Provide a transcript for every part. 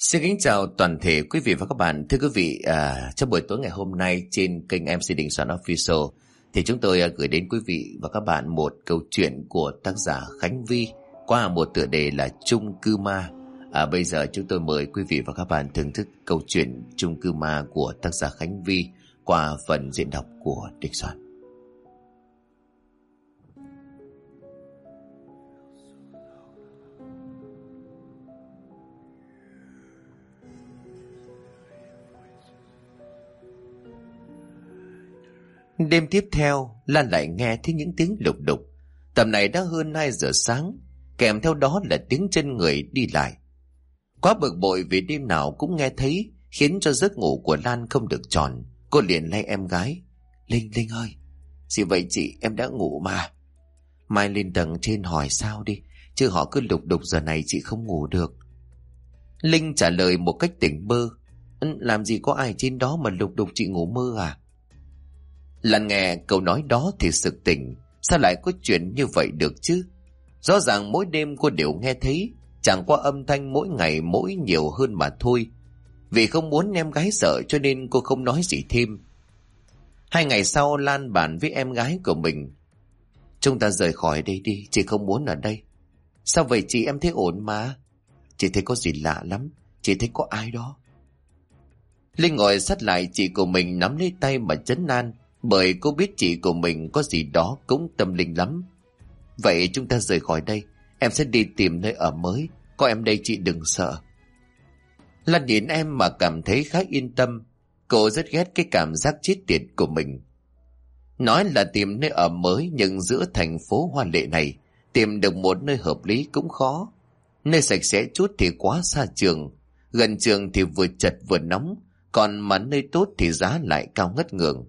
Xin kính chào toàn thể quý vị và các bạn. Thưa quý vị, trong buổi tối ngày hôm nay trên kênh MC Đình Soạn Official thì chúng tôi gửi đến quý vị và các bạn một câu chuyện của tác giả Khánh Vy qua một tựa đề là Chung Cư Ma. Bây giờ chúng tôi mời quý vị và các bạn thưởng thức câu chuyện Chung Cư Ma của tác giả Khánh Vy qua phần diễn đọc của Đình Soạn. Đêm tiếp theo, Lan lại nghe thấy những tiếng lục đục. Tầm này đã hơn 2 giờ sáng, kèm theo đó là tiếng chân người đi lại. Quá bực bội vì đêm nào cũng nghe thấy, khiến cho giấc ngủ của Lan không được tròn. Cô liền lay em gái. Linh ơi, gì vậy chị, em đã ngủ mà. Mai lên tầng trên hỏi sao đi, chứ họ cứ lục đục giờ này chị không ngủ được. Linh trả lời một cách tỉnh bơ. Làm gì có ai trên đó mà lục đục chị ngủ mơ à? Lan nghe câu nói đó thì sực tỉnh. Sao lại có chuyện như vậy được chứ? Rõ ràng mỗi đêm cô đều nghe thấy, chẳng qua âm thanh mỗi ngày mỗi nhiều hơn mà thôi. Vì không muốn em gái sợ cho nên cô không nói gì thêm. 2 ngày sau, Lan bàn với em gái của mình. Chúng ta rời khỏi đây đi, chị không muốn ở đây. Sao vậy chị, em thấy ổn mà. Chị thấy có gì lạ lắm, chị thấy có ai đó. Linh ngồi sát lại chị của mình, nắm lấy tay mà trấn an, bởi cô biết chị của mình có gì đó cũng tâm linh lắm. Vậy chúng ta rời khỏi đây, em sẽ đi tìm nơi ở mới, có em đây chị đừng sợ. Lan nhìn em mà cảm thấy khá yên tâm. Cô rất ghét cái cảm giác chết tiệt của mình. Nói là tìm nơi ở mới, nhưng giữa thành phố hoa lệ này tìm được một nơi hợp lý cũng khó. Nơi sạch sẽ chút thì quá xa trường, gần trường thì vừa chật vừa nóng, còn mà nơi tốt thì giá lại cao ngất ngường.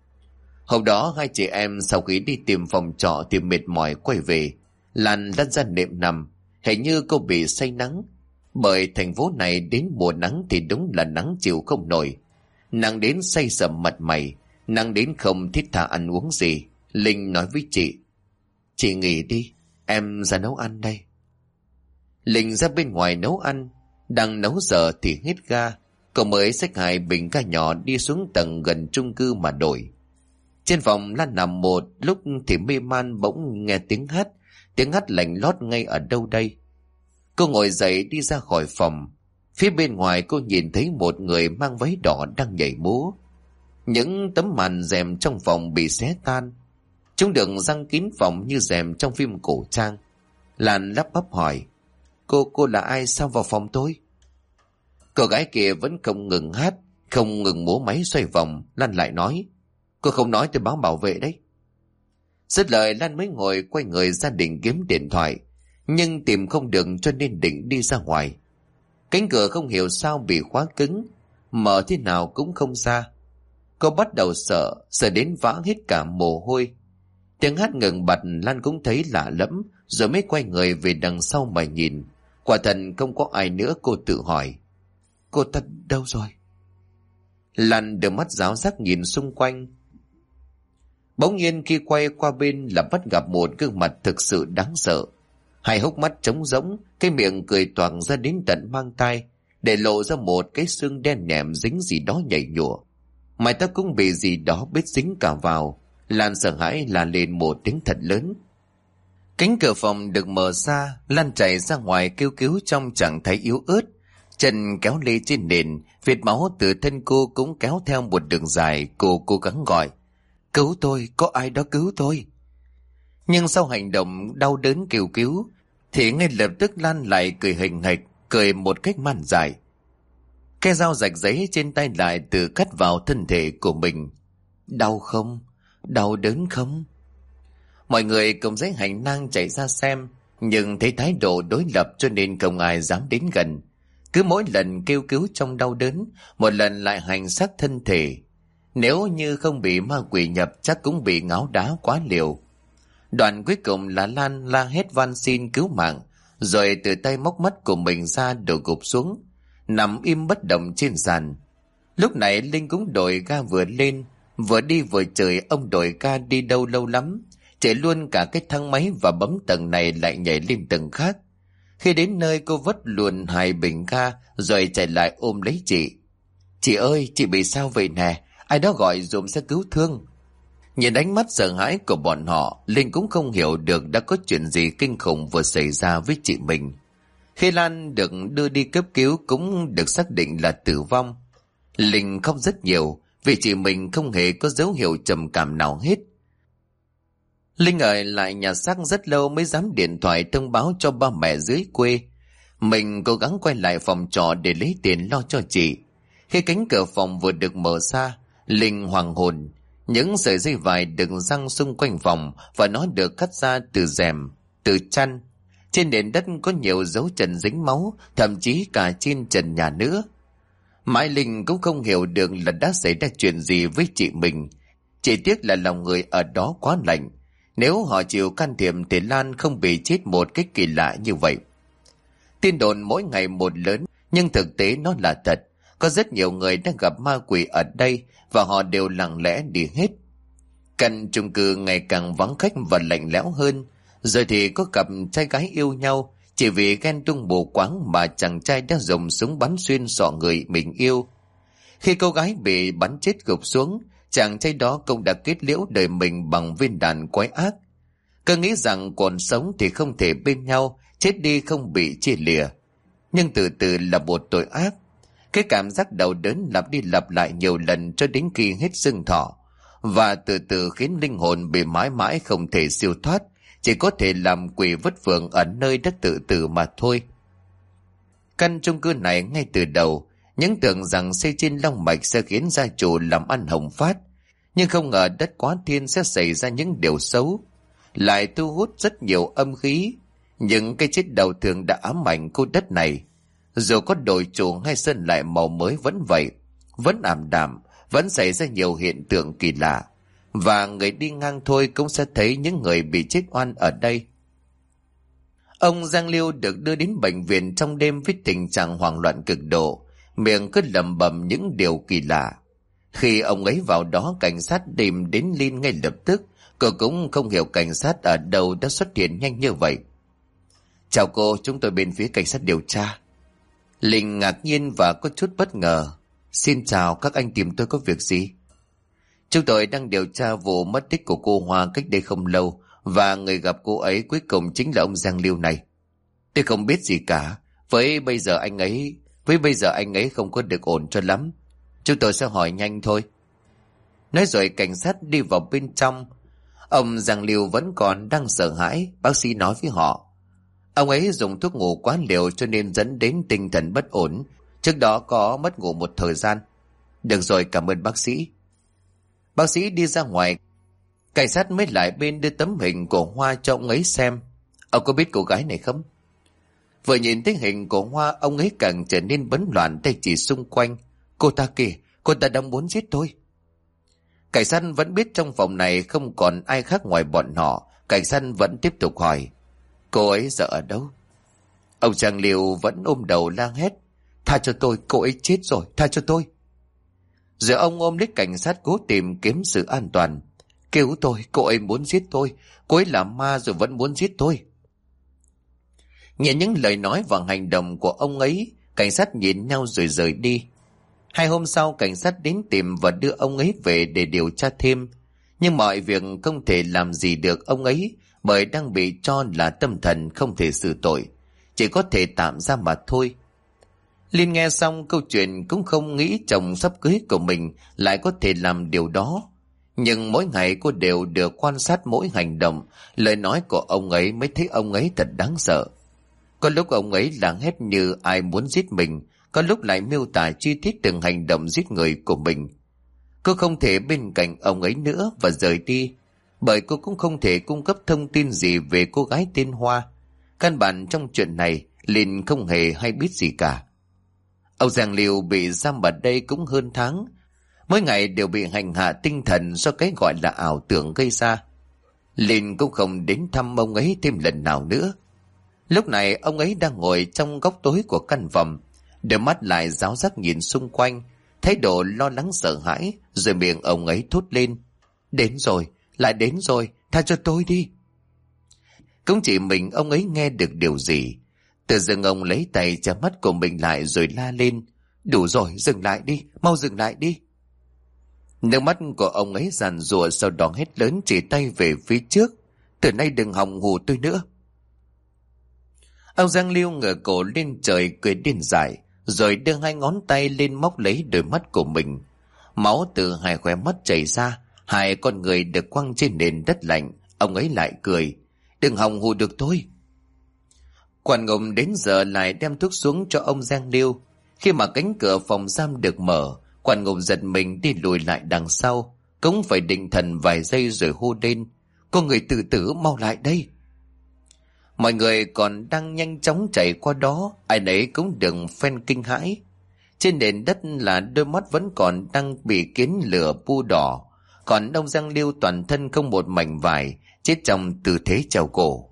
Hôm đó 2 chị em sau khi đi tìm phòng trọ thì mệt mỏi quay về. Lan lăn ra nệm nằm, hình như cô bị say nắng. Bởi thành phố này đến mùa nắng thì đúng là nắng chịu không nổi. Nắng đến say sầm mặt mày, nắng đến không thiết tha ăn uống gì. Linh nói với chị. Chị nghỉ đi, em ra nấu ăn đây. Linh ra bên ngoài nấu ăn. Đang nấu giờ thì hết ga. Cô mới xách 2 bình ga nhỏ đi xuống tầng gần chung cư mà đổi. Trên phòng Lan nằm một lúc thì mê man, bỗng nghe tiếng hát lạnh lót ngay ở đâu đây. Cô ngồi dậy đi ra khỏi phòng. Phía bên ngoài cô nhìn thấy một người mang váy đỏ đang nhảy múa. Những tấm màn rèm trong phòng bị xé tan. Chúng được giăng kín phòng như rèm trong phim cổ trang. Lan lắp bắp hỏi. Cô là ai, sao vào phòng tôi? Cô gái kia vẫn không ngừng hát, không ngừng múa máy xoay vòng. Lan lại nói. Cô không nói tôi báo bảo vệ đấy. Dứt lời Lan mới ngồi quay người ra định kiếm điện thoại, nhưng tìm không được cho nên định đi ra ngoài. Cánh cửa không hiểu sao bị khóa cứng, mở thế nào cũng không ra. Cô bắt đầu sợ đến vã hết cả mồ hôi. Tiếng hát ngừng bặt Lan cũng thấy lạ lẫm, rồi mới quay người về đằng sau mà nhìn. Quả thật không có ai nữa. Cô tự hỏi, cô ta đâu rồi? Lan đưa mắt ráo rác nhìn xung quanh. Bỗng nhiên khi quay qua bên là bắt gặp một gương mặt thực sự đáng sợ. 2 hốc mắt trống rỗng, cái miệng cười toạc ra đến tận mang tai, để lộ ra một cái xương đen nhẹm dính gì đó nhảy nhụa. Mái tóc cũng bị gì đó bết dính cả vào. Lan sợ hãi la lên một tiếng thật lớn. Cánh cửa phòng được mở ra, Lan chạy ra ngoài kêu cứu trong trạng thái yếu ớt. Chân kéo lê trên nền, vệt máu từ thân cô cũng kéo theo một đường dài. Cô cố gắng gọi. Cứu tôi, có ai đó cứu tôi. Nhưng sau hành động đau đớn kêu cứu thì ngay lập tức Lan lại cười hình hạch, cười một cách man dại. Cái dao rạch giấy trên tay lại tự cắt vào thân thể của mình. Đau không? Đau đớn không? Mọi người cùng giấy hành lang chạy ra xem, nhưng thấy thái độ đối lập cho nên không ai dám đến gần. Cứ mỗi lần kêu cứu trong đau đớn, một lần lại hành xác thân thể. Nếu như không bị ma quỷ nhập chắc cũng bị ngáo đá quá liều. Đoạn cuối cùng là Lan la hét van xin cứu mạng, rồi từ tay móc mắt của mình ra đổ gục xuống, nằm im bất động trên sàn. Lúc này Linh cũng đổi ga vừa lên, vừa đi vừa chửi ông đổi ga đi đâu lâu lắm, chạy luôn cả cái thang máy và bấm tầng này lại nhảy lên tầng khác. Khi đến nơi cô vất luôn 2 bình ga rồi chạy lại ôm lấy chị. Chị ơi, chị bị sao vậy nè? Ai đó gọi giùm xe cứu thương. Nhìn ánh mắt sợ hãi của bọn họ, Linh cũng không hiểu được đã có chuyện gì kinh khủng vừa xảy ra với chị mình. Khi Lan được đưa đi cấp cứu cũng được xác định là tử vong. Linh khóc rất nhiều vì chị mình không hề có dấu hiệu trầm cảm nào hết. Linh ở lại nhà xác rất lâu mới dám điện thoại thông báo cho ba mẹ dưới quê. Mình cố gắng quay lại phòng trọ để lấy tiền lo cho chị. Khi cánh cửa phòng vừa được mở ra, Linh hoàng hồn. Những sợi dây vải được giăng xung quanh phòng và nó được cắt ra từ rèm, từ chăn. Trên nền đất có nhiều dấu chân dính máu, thậm chí cả trên trần nhà nữa. Mãi Linh cũng không hiểu được là đã xảy ra chuyện gì với chị mình. Chỉ tiếc là lòng người ở đó quá lạnh. Nếu họ chịu can thiệp thì Lan không bị chết một cách kỳ lạ như vậy. Tin đồn mỗi ngày một lớn, nhưng thực tế nó là thật. Có rất nhiều người đang gặp ma quỷ ở đây và họ đều lặng lẽ đi hết. Căn chung cư ngày càng vắng khách và lạnh lẽo hơn. Rồi thì có cặp trai gái yêu nhau, chỉ vì ghen tuông mù quáng mà chàng trai đã dùng súng bắn xuyên sọ người mình yêu. Khi cô gái bị bắn chết gục xuống, chàng trai đó cũng đã kết liễu đời mình bằng viên đạn quái ác. Cứ nghĩ rằng còn sống thì không thể bên nhau, chết đi không bị chia lìa. Nhưng từ từ là một tội ác. Cái cảm giác đau đớn lặp đi lặp lại nhiều lần cho đến khi hết xương thọ, và từ từ khiến linh hồn bị mãi mãi không thể siêu thoát, chỉ có thể làm quỷ vất vưởng ở nơi đất tự tử mà thôi. Căn chung cư này ngay từ đầu, những tưởng rằng xây trên long mạch sẽ khiến gia chủ làm ăn hồng phát, nhưng không ngờ đất Quá Thiên sẽ xảy ra những điều xấu, lại thu hút rất nhiều âm khí. Những cái chết đầu thường đã ám ảnh khu đất này. Dù có đổi chủ hay sơn lại màu mới vẫn vậy, vẫn ảm đạm, vẫn xảy ra nhiều hiện tượng kỳ lạ. Và người đi ngang thôi cũng sẽ thấy những người bị chết oan ở đây. Ông Giang Liêu được đưa đến bệnh viện trong đêm với tình trạng hoảng loạn cực độ, miệng cứ lẩm bẩm những điều kỳ lạ. Khi ông ấy vào đó, cảnh sát tìm đến Linh ngay lập tức. Cô cũng không hiểu cảnh sát ở đâu đã xuất hiện nhanh như vậy. Chào cô, chúng tôi bên phía cảnh sát điều tra. Linh ngạc nhiên và có chút bất ngờ. Xin chào, các anh tìm tôi có việc gì? Chúng tôi đang điều tra vụ mất tích của cô Hoa cách đây không lâu, và người gặp cô ấy cuối cùng chính là ông Giang Liêu này. Tôi không biết gì cả. Với bây giờ anh ấy không có được ổn cho lắm. Chúng tôi sẽ hỏi nhanh thôi. Nói rồi cảnh sát đi vào bên trong. Ông Giang Liêu vẫn còn đang sợ hãi. Bác sĩ nói với họ, ông ấy dùng thuốc ngủ quá liều cho nên dẫn đến tinh thần bất ổn. Trước đó có mất ngủ một thời gian. Được rồi, cảm ơn bác sĩ. Bác sĩ đi ra ngoài. Cảnh sát mới lại bên đưa tấm hình của Hoa cho ông ấy xem. Ông có biết cô gái này không? Vừa nhìn thấy hình của Hoa, ông ấy càng trở nên bấn loạn, tay chỉ xung quanh. Cô ta kìa, cô ta đang muốn giết tôi. Cảnh sát vẫn biết trong phòng này không còn ai khác ngoài bọn họ. Cảnh sát vẫn tiếp tục hỏi, cô ấy giờ ở đâu? Ông Giang Liêu vẫn ôm đầu la hét, tha cho tôi, cô ấy chết rồi, tha cho tôi. Rồi ông ôm lấy cảnh sát cố tìm kiếm sự an toàn. Cứu tôi, cô ấy muốn giết tôi, cô ấy là ma rồi vẫn muốn giết tôi. Nghe những lời nói và hành động của ông ấy, cảnh sát nhìn nhau rồi rời đi. 2 hôm sau, cảnh sát đến tìm và đưa ông ấy về để điều tra thêm. Nhưng mọi việc không thể làm gì được ông ấy, bởi đang bị cho là tâm thần không thể xử tội, chỉ có thể tạm giam mà thôi. Liên nghe xong câu chuyện cũng không nghĩ chồng sắp cưới của mình lại có thể làm điều đó. Nhưng mỗi ngày cô đều được quan sát mỗi hành động, lời nói của ông ấy mới thấy ông ấy thật đáng sợ. Có lúc ông ấy lảng hét như ai muốn giết mình, có lúc lại miêu tả chi tiết từng hành động giết người của mình. Cô không thể bên cạnh ông ấy nữa và rời đi, bởi cô cũng không thể cung cấp thông tin gì về cô gái tên Hoa. Căn bản trong chuyện này, Linh không hề hay biết gì cả. Ông Giang Liêu bị giam ở đây cũng hơn tháng. Mỗi ngày đều bị hành hạ tinh thần do cái gọi là ảo tưởng gây ra. Linh cũng không đến thăm ông ấy thêm lần nào nữa. Lúc này ông ấy đang ngồi trong góc tối của căn phòng, đôi mắt lại ráo rác nhìn xung quanh, thái độ lo lắng sợ hãi, rồi miệng ông ấy thốt lên, đến rồi, lại đến rồi, tha cho tôi đi. Cũng chỉ mình ông ấy nghe được điều gì. Tự dưng ông lấy tay che mắt của mình lại rồi la lên: Đủ rồi, dừng lại đi, mau dừng lại đi. Nước mắt của ông ấy giàn giụa, sau đó hét lớn chỉ tay về phía trước: Từ nay đừng hòng hù tôi nữa. Ông Giang Liêu ngửa cổ lên trời cười điên dại, rồi đưa hai ngón tay lên móc lấy đôi mắt của mình. Máu từ hai khóe mắt chảy ra, hai con người được quăng trên nền đất lạnh. Ông ấy lại cười: Đừng hòng hù được tôi. Quản ngục đến giờ lại đem thuốc xuống cho ông Giang Liêu. Khi mà cánh cửa phòng giam được mở, quản ngục giật mình đi lùi lại đằng sau, cũng phải định thần vài giây rồi hô lên: Có người tự tử, mau lại đây. Mọi người còn đang nhanh chóng chạy qua đó, ai nấy cũng đừng phen kinh hãi. Trên nền đất là đôi mắt vẫn còn đang bị kiến lửa pu đỏ, còn ông Giang Liêu toàn thân không một mảnh vải, chết trong tư thế treo cổ.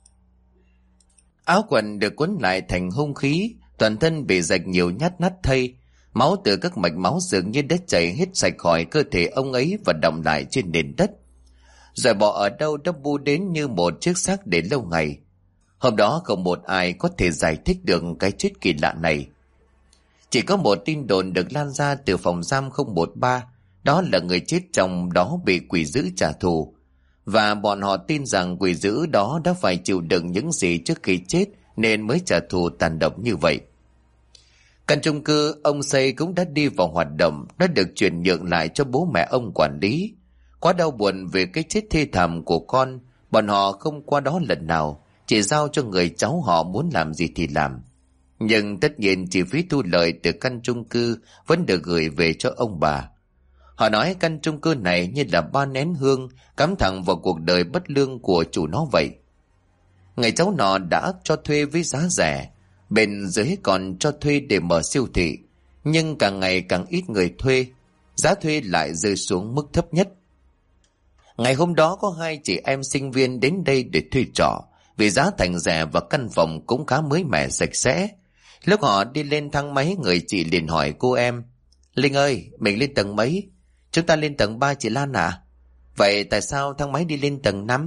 Áo quần được quấn lại thành hung khí, toàn thân bị rạch nhiều nhát nát thây. Máu từ các mạch máu dường như đã chảy hết sạch khỏi cơ thể ông ấy và đọng lại trên nền đất. Rồi bỏ ở đâu đã bu đến như một chiếc xác để lâu ngày. Hôm đó không một ai có thể giải thích được cái chết kỳ lạ này. Chỉ có một tin đồn được lan ra từ phòng giam 013, đó là người chết trong đó bị quỷ dữ trả thù. Và bọn họ tin rằng quỷ dữ đó đã phải chịu đựng những gì trước khi chết nên mới trả thù tàn độc như vậy. Căn chung cư ông xây cũng đã đi vào hoạt động, đã được chuyển nhượng lại cho bố mẹ ông quản lý. Quá đau buồn về cái chết thê thảm của con, bọn họ không qua đó lần nào, chỉ giao cho người cháu họ muốn làm gì thì làm. Nhưng tất nhiên chi phí thu lợi từ căn chung cư vẫn được gửi về cho ông bà. Họ nói căn chung cư này như là 3 nén hương cắm thẳng vào cuộc đời bất lương của chủ nó vậy. Người cháu nọ đã cho thuê với giá rẻ, bên dưới còn cho thuê để mở siêu thị, nhưng càng ngày càng ít người thuê, giá thuê lại rơi xuống mức thấp nhất. Ngày hôm đó có 2 chị em sinh viên đến đây để thuê trọ, vì giá thành rẻ và căn phòng cũng khá mới mẻ sạch sẽ. Lúc họ đi lên thang máy, người chị liền hỏi cô em: Linh ơi, mình lên tầng mấy? Chúng ta lên tầng 3 chị Lan ạ. Vậy tại sao thang máy đi lên tầng 5?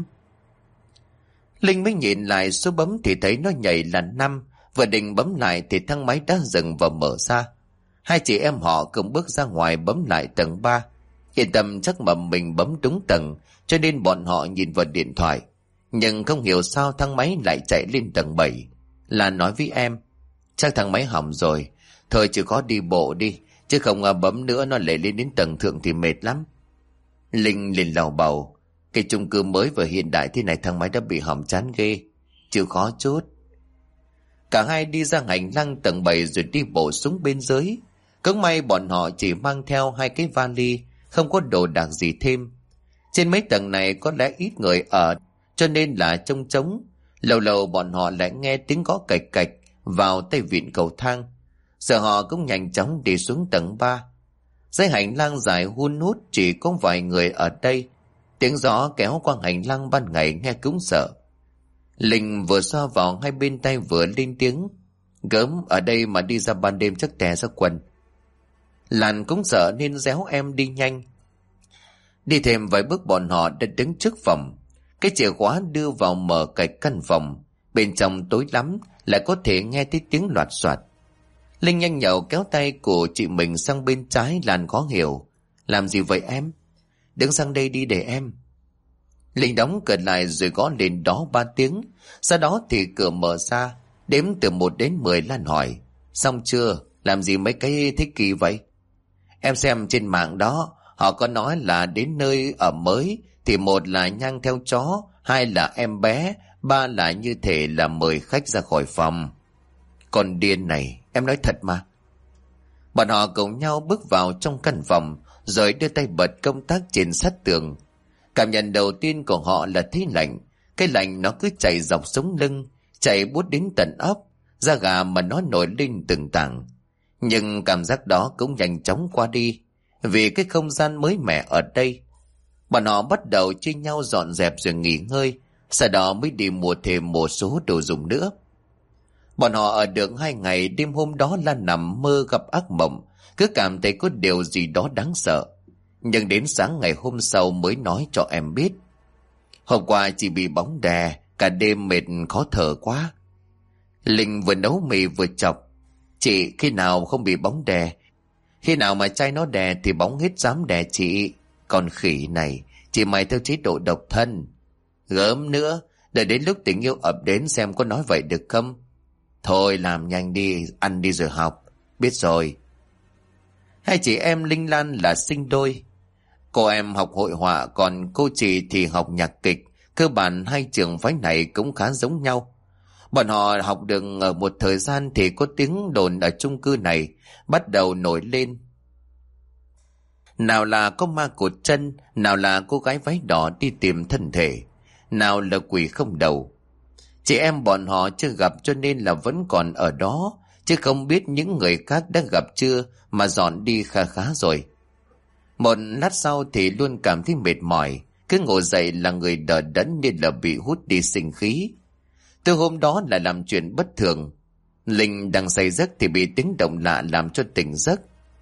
Linh mới nhìn lại số bấm thì thấy nó nhảy là 5, vừa định bấm lại thì thang máy đã dừng và mở ra. 2 chị em họ cùng bước ra ngoài bấm lại tầng 3. Yên tâm chắc mà mình bấm đúng tầng, cho nên bọn họ nhìn vào điện thoại. Nhưng không hiểu sao thang máy lại chạy lên tầng 7. Lan nói với em: Chắc thang máy hỏng rồi, thôi chỉ có đi bộ đi, chứ không bấm nữa nó lại lên đến tầng thượng thì mệt lắm. Linh liền lầu bầu: Cái chung cư mới và hiện đại thế này thang máy đã bị hỏng chán ghê, chịu khó chút. Cả hai đi ra hành lang tầng 7 rồi đi bộ xuống bên dưới. Cũng may bọn họ chỉ mang theo 2 cái vali, không có đồ đạc gì thêm. Trên mấy tầng này có lẽ ít người ở, cho nên là trông trống. Lâu lâu bọn họ lại nghe tiếng gõ cạch cạch vào tay vịn cầu thang. Giờ họ cũng nhanh chóng đi xuống tầng 3. Dãy hành lang dài hun hút, chỉ có vài người ở đây. Tiếng gió kéo qua hành lang ban ngày nghe cũng sợ. Linh vừa xoa vào hai bên tay vừa lên tiếng: Gớm, ở đây mà đi ra ban đêm chắc tè ra quần. Lan cũng sợ nên réo em đi nhanh. Đi thêm vài bước bọn họ đã đứng trước phòng. Cái chìa khóa đưa vào mở cạch căn phòng. Bên trong tối lắm, lại có thể nghe thấy tiếng loạt soạt. Linh nhanh nhậu kéo tay của chị mình sang bên trái. Lan khó hiểu: Làm gì vậy em? Đứng sang đây đi để em. Linh đóng cửa lại rồi gõ lên đó 3 tiếng. Sau đó thì cửa mở ra. Đếm từ 1 đến 10. Lan hỏi: Xong chưa? Làm gì mấy cái thế kỳ vậy? Em xem trên mạng đó, họ có nói là đến nơi ở mới thì 1 là nhang theo chó, 2 là em bé, 3 là như thể là mời khách ra khỏi phòng. Con điên này, em nói thật mà. Bọn họ cùng nhau bước vào trong căn phòng, rồi đưa tay bật công tắc trên sát tường. Cảm nhận đầu tiên của họ là thấy lạnh. Cái lạnh nó cứ chạy dọc sống lưng, chạy buốt đến tận óc, da gà mà nó nổi lên từng tảng. Nhưng cảm giác đó cũng nhanh chóng qua đi, vì cái không gian mới mẻ ở đây. Bọn họ bắt đầu chia nhau dọn dẹp rồi nghỉ ngơi, sau đó mới đi mua thêm một số đồ dùng nữa. Bọn họ ở được 2 ngày, đêm hôm đó Lan nằm mơ gặp ác mộng, cứ cảm thấy có điều gì đó đáng sợ. Nhưng đến sáng ngày hôm sau mới nói cho em biết. Hôm qua chỉ bị bóng đè, cả đêm mệt khó thở quá. Linh vừa nấu mì vừa chọc. Chị, khi nào không bị bóng đè? Khi nào mà trai nó đè thì bóng hết dám đè chị. Còn khỉ này, chị mày theo chế độ độc thân. Gớm nữa, đợi đến lúc tình yêu ập đến xem có nói vậy được không? Thôi làm nhanh đi, ăn đi rồi học. Biết rồi. Hai chị em Linh Lan là sinh đôi. Cô em học hội họa, còn cô chị thì học nhạc kịch. Cơ bản hai trường phái này cũng khá giống nhau. Bọn họ học được ở một thời gian thì có tiếng đồn ở chung cư này bắt đầu nổi lên. Nào là có ma cột chân, nào là cô gái váy đỏ đi tìm thân thể, nào là quỷ không đầu. Chị em bọn họ chưa gặp cho nên là vẫn còn ở đó, chứ không biết những người khác đã gặp chưa mà dọn đi khá khá rồi. Một lát sau thì luôn cảm thấy mệt mỏi, cứ ngồi dậy là người đờ đẫn nên là bị hút đi sinh khí. Từ hôm đó là làm chuyện bất thường. Linh đang say giấc thì bị tiếng động lạ làm cho tỉnh giấc.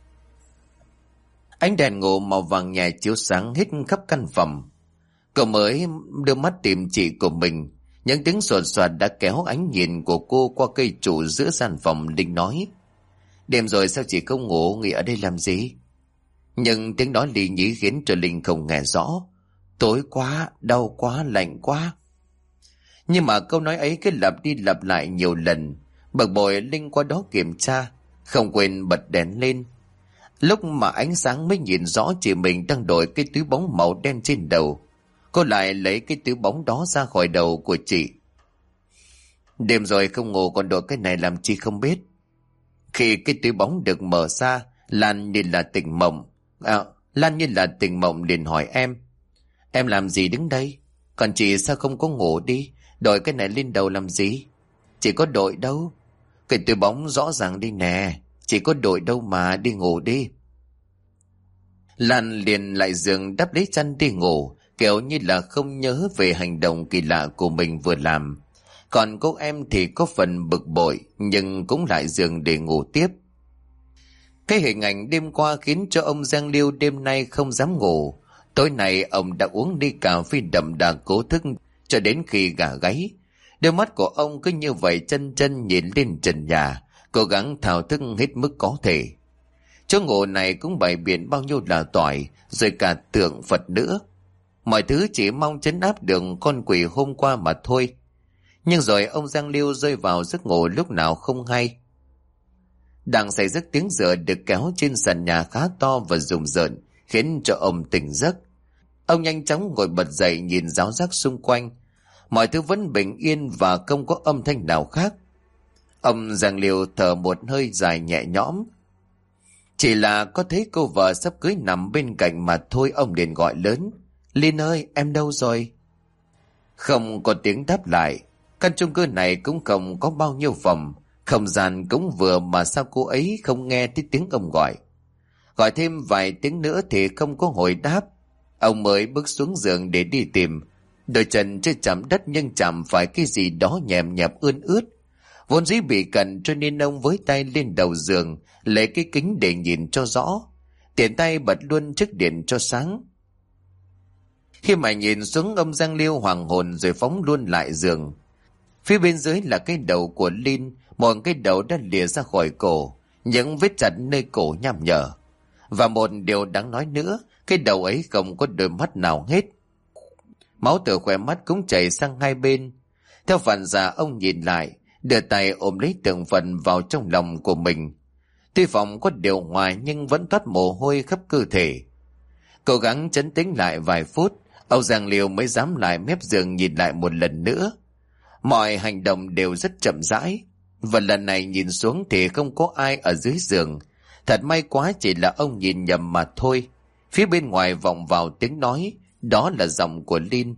Ánh đèn ngủ màu vàng nhẹ chiếu sáng hết khắp căn phòng. Cậu mới đưa mắt tìm chị của mình. Những tiếng sột soạt đã kéo ánh nhìn của cô qua cây trụ giữa gian phòng. Linh nói: Đêm rồi sao chị không ngủ, nghỉ ở đây làm gì? Nhưng tiếng nói lì nhí khiến cho Linh không nghe rõ. Tối quá, đau quá, lạnh quá. Nhưng mà câu nói ấy cứ lặp đi lặp lại nhiều lần. Bực bội Linh qua đó kiểm tra, không quên bật đèn lên. Lúc mà ánh sáng mới nhìn rõ chị mình đang đội cái túi bóng màu đen trên đầu. Cô lại lấy cái túi bóng đó ra khỏi đầu của chị. Đêm rồi không ngủ còn đội cái này làm chi không biết. Khi cái túi bóng được mở ra, Lan như là tỉnh mộng. Lan như là tỉnh mộng liền hỏi em: Em làm gì đứng đây? Còn chị sao không có ngủ đi? Đội cái này lên đầu làm gì? Chị có đội đâu. Cái túi bóng rõ ràng đi nè. Chị có đội đâu mà, đi ngủ đi. Lan liền lại giường đắp lấy chăn đi ngủ, kiểu như là không nhớ về hành động kỳ lạ của mình vừa làm. Còn cô em thì có phần bực bội, nhưng cũng lại giường để ngủ tiếp. Cái hình ảnh đêm qua khiến cho ông Giang Liêu đêm nay không dám ngủ. Tối nay ông đã uống ly cà phê đậm đà cố thức cho đến khi gà gáy. Đôi mắt của ông cứ như vậy chân chân nhìn lên trần nhà, cố gắng thao thức hết mức có thể. Chỗ ngủ này cũng bày biện bao nhiêu là toại, rồi cả tượng Phật nữa. Mọi thứ chỉ mong trấn áp được con quỷ hôm qua mà thôi. Nhưng rồi ông Giang Liêu rơi vào giấc ngủ lúc nào không hay. Đang say giấc, tiếng rửa được kéo trên sàn nhà khá to và rùng rợn, khiến cho ông tỉnh giấc. Ông nhanh chóng ngồi bật dậy nhìn ráo rác xung quanh. Mọi thứ vẫn bình yên và không có âm thanh nào khác. Ông Giang Liêu thở một hơi dài nhẹ nhõm. Chỉ là có thấy cô vợ sắp cưới nằm bên cạnh mà thôi, ông liền gọi lớn: Linh ơi, em đâu rồi? Không có tiếng đáp lại. Căn chung cư này cũng không có bao nhiêu phòng, không gian cũng vừa mà sao cô ấy không nghe thấy tiếng ông gọi. Gọi thêm vài tiếng nữa thì không có hồi đáp. Ông mới bước xuống giường để đi tìm. Đôi chân chưa chạm đất nhưng chạm phải cái gì đó nhèm nhẹp ươn ướt. Vốn dĩ bị cận cho nên ông với tay lên đầu giường, lấy cái kính để nhìn cho rõ. Tiện tay bật luôn chiếc điện cho sáng. Khi mà nhìn xuống, ông Giang Liêu hoàng hồn rồi phóng luôn lại giường. Phía bên dưới là cái đầu của Linh, một cái đầu đã lìa ra khỏi cổ, những vết chặt nơi cổ nham nhở. Và một điều đáng nói nữa, cái đầu ấy không có đôi mắt nào hết. Máu từ khóe mắt cũng chảy sang hai bên. Theo phản xạ ông nhìn lại, đưa tay ôm lấy tượng phần vào trong lòng của mình. Tuy phòng có điều hòa nhưng vẫn toát mồ hôi khắp cơ thể. Cố gắng trấn tĩnh lại vài phút, ông Giang Liêu mới dám lại mép giường nhìn lại một lần nữa. Mọi hành động đều rất chậm rãi, và lần này nhìn xuống thì không có ai ở dưới giường. Thật may quá chỉ là ông nhìn nhầm mà thôi. Phía bên ngoài vọng vào tiếng nói, đó là giọng của Linh.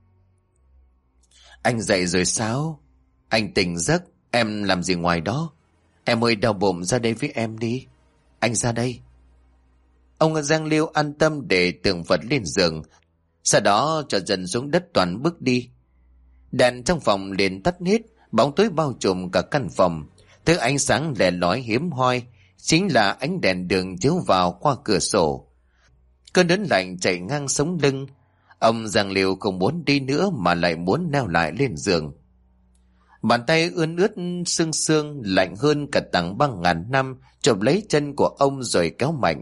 Anh dậy rồi sao? Anh tỉnh giấc, em làm gì ngoài đó? Em ơi, đau bụng, ra đây với em đi. Anh ra đây. Ông Giang Liêu an tâm để tượng Phật lên giường, sau đó cho dần xuống đất toàn bước đi. Đèn trong phòng liền tắt hết, bóng tối bao trùm cả căn phòng. Thứ ánh sáng lẻ lói hiếm hoi chính là ánh đèn đường chiếu vào qua cửa sổ. Cơn đớn lạnh chạy ngang sống lưng. Ông Giang Liêu không muốn đi nữa mà lại muốn leo lại lên giường. Bàn tay ươn ướt sương sương lạnh hơn cả tảng băng ngàn năm chộp lấy chân của ông rồi kéo mạnh.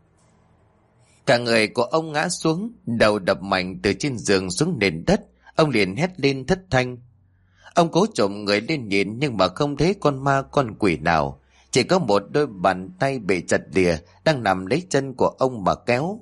Cả người của ông ngã xuống, đầu đập mạnh từ trên giường xuống nền đất. Ông liền hét lên thất thanh. Ông cố trộm người lên nhìn nhưng mà không thấy con ma con quỷ nào. Chỉ có một đôi bàn tay bị chặt lìa đang nằm lấy chân của ông mà kéo.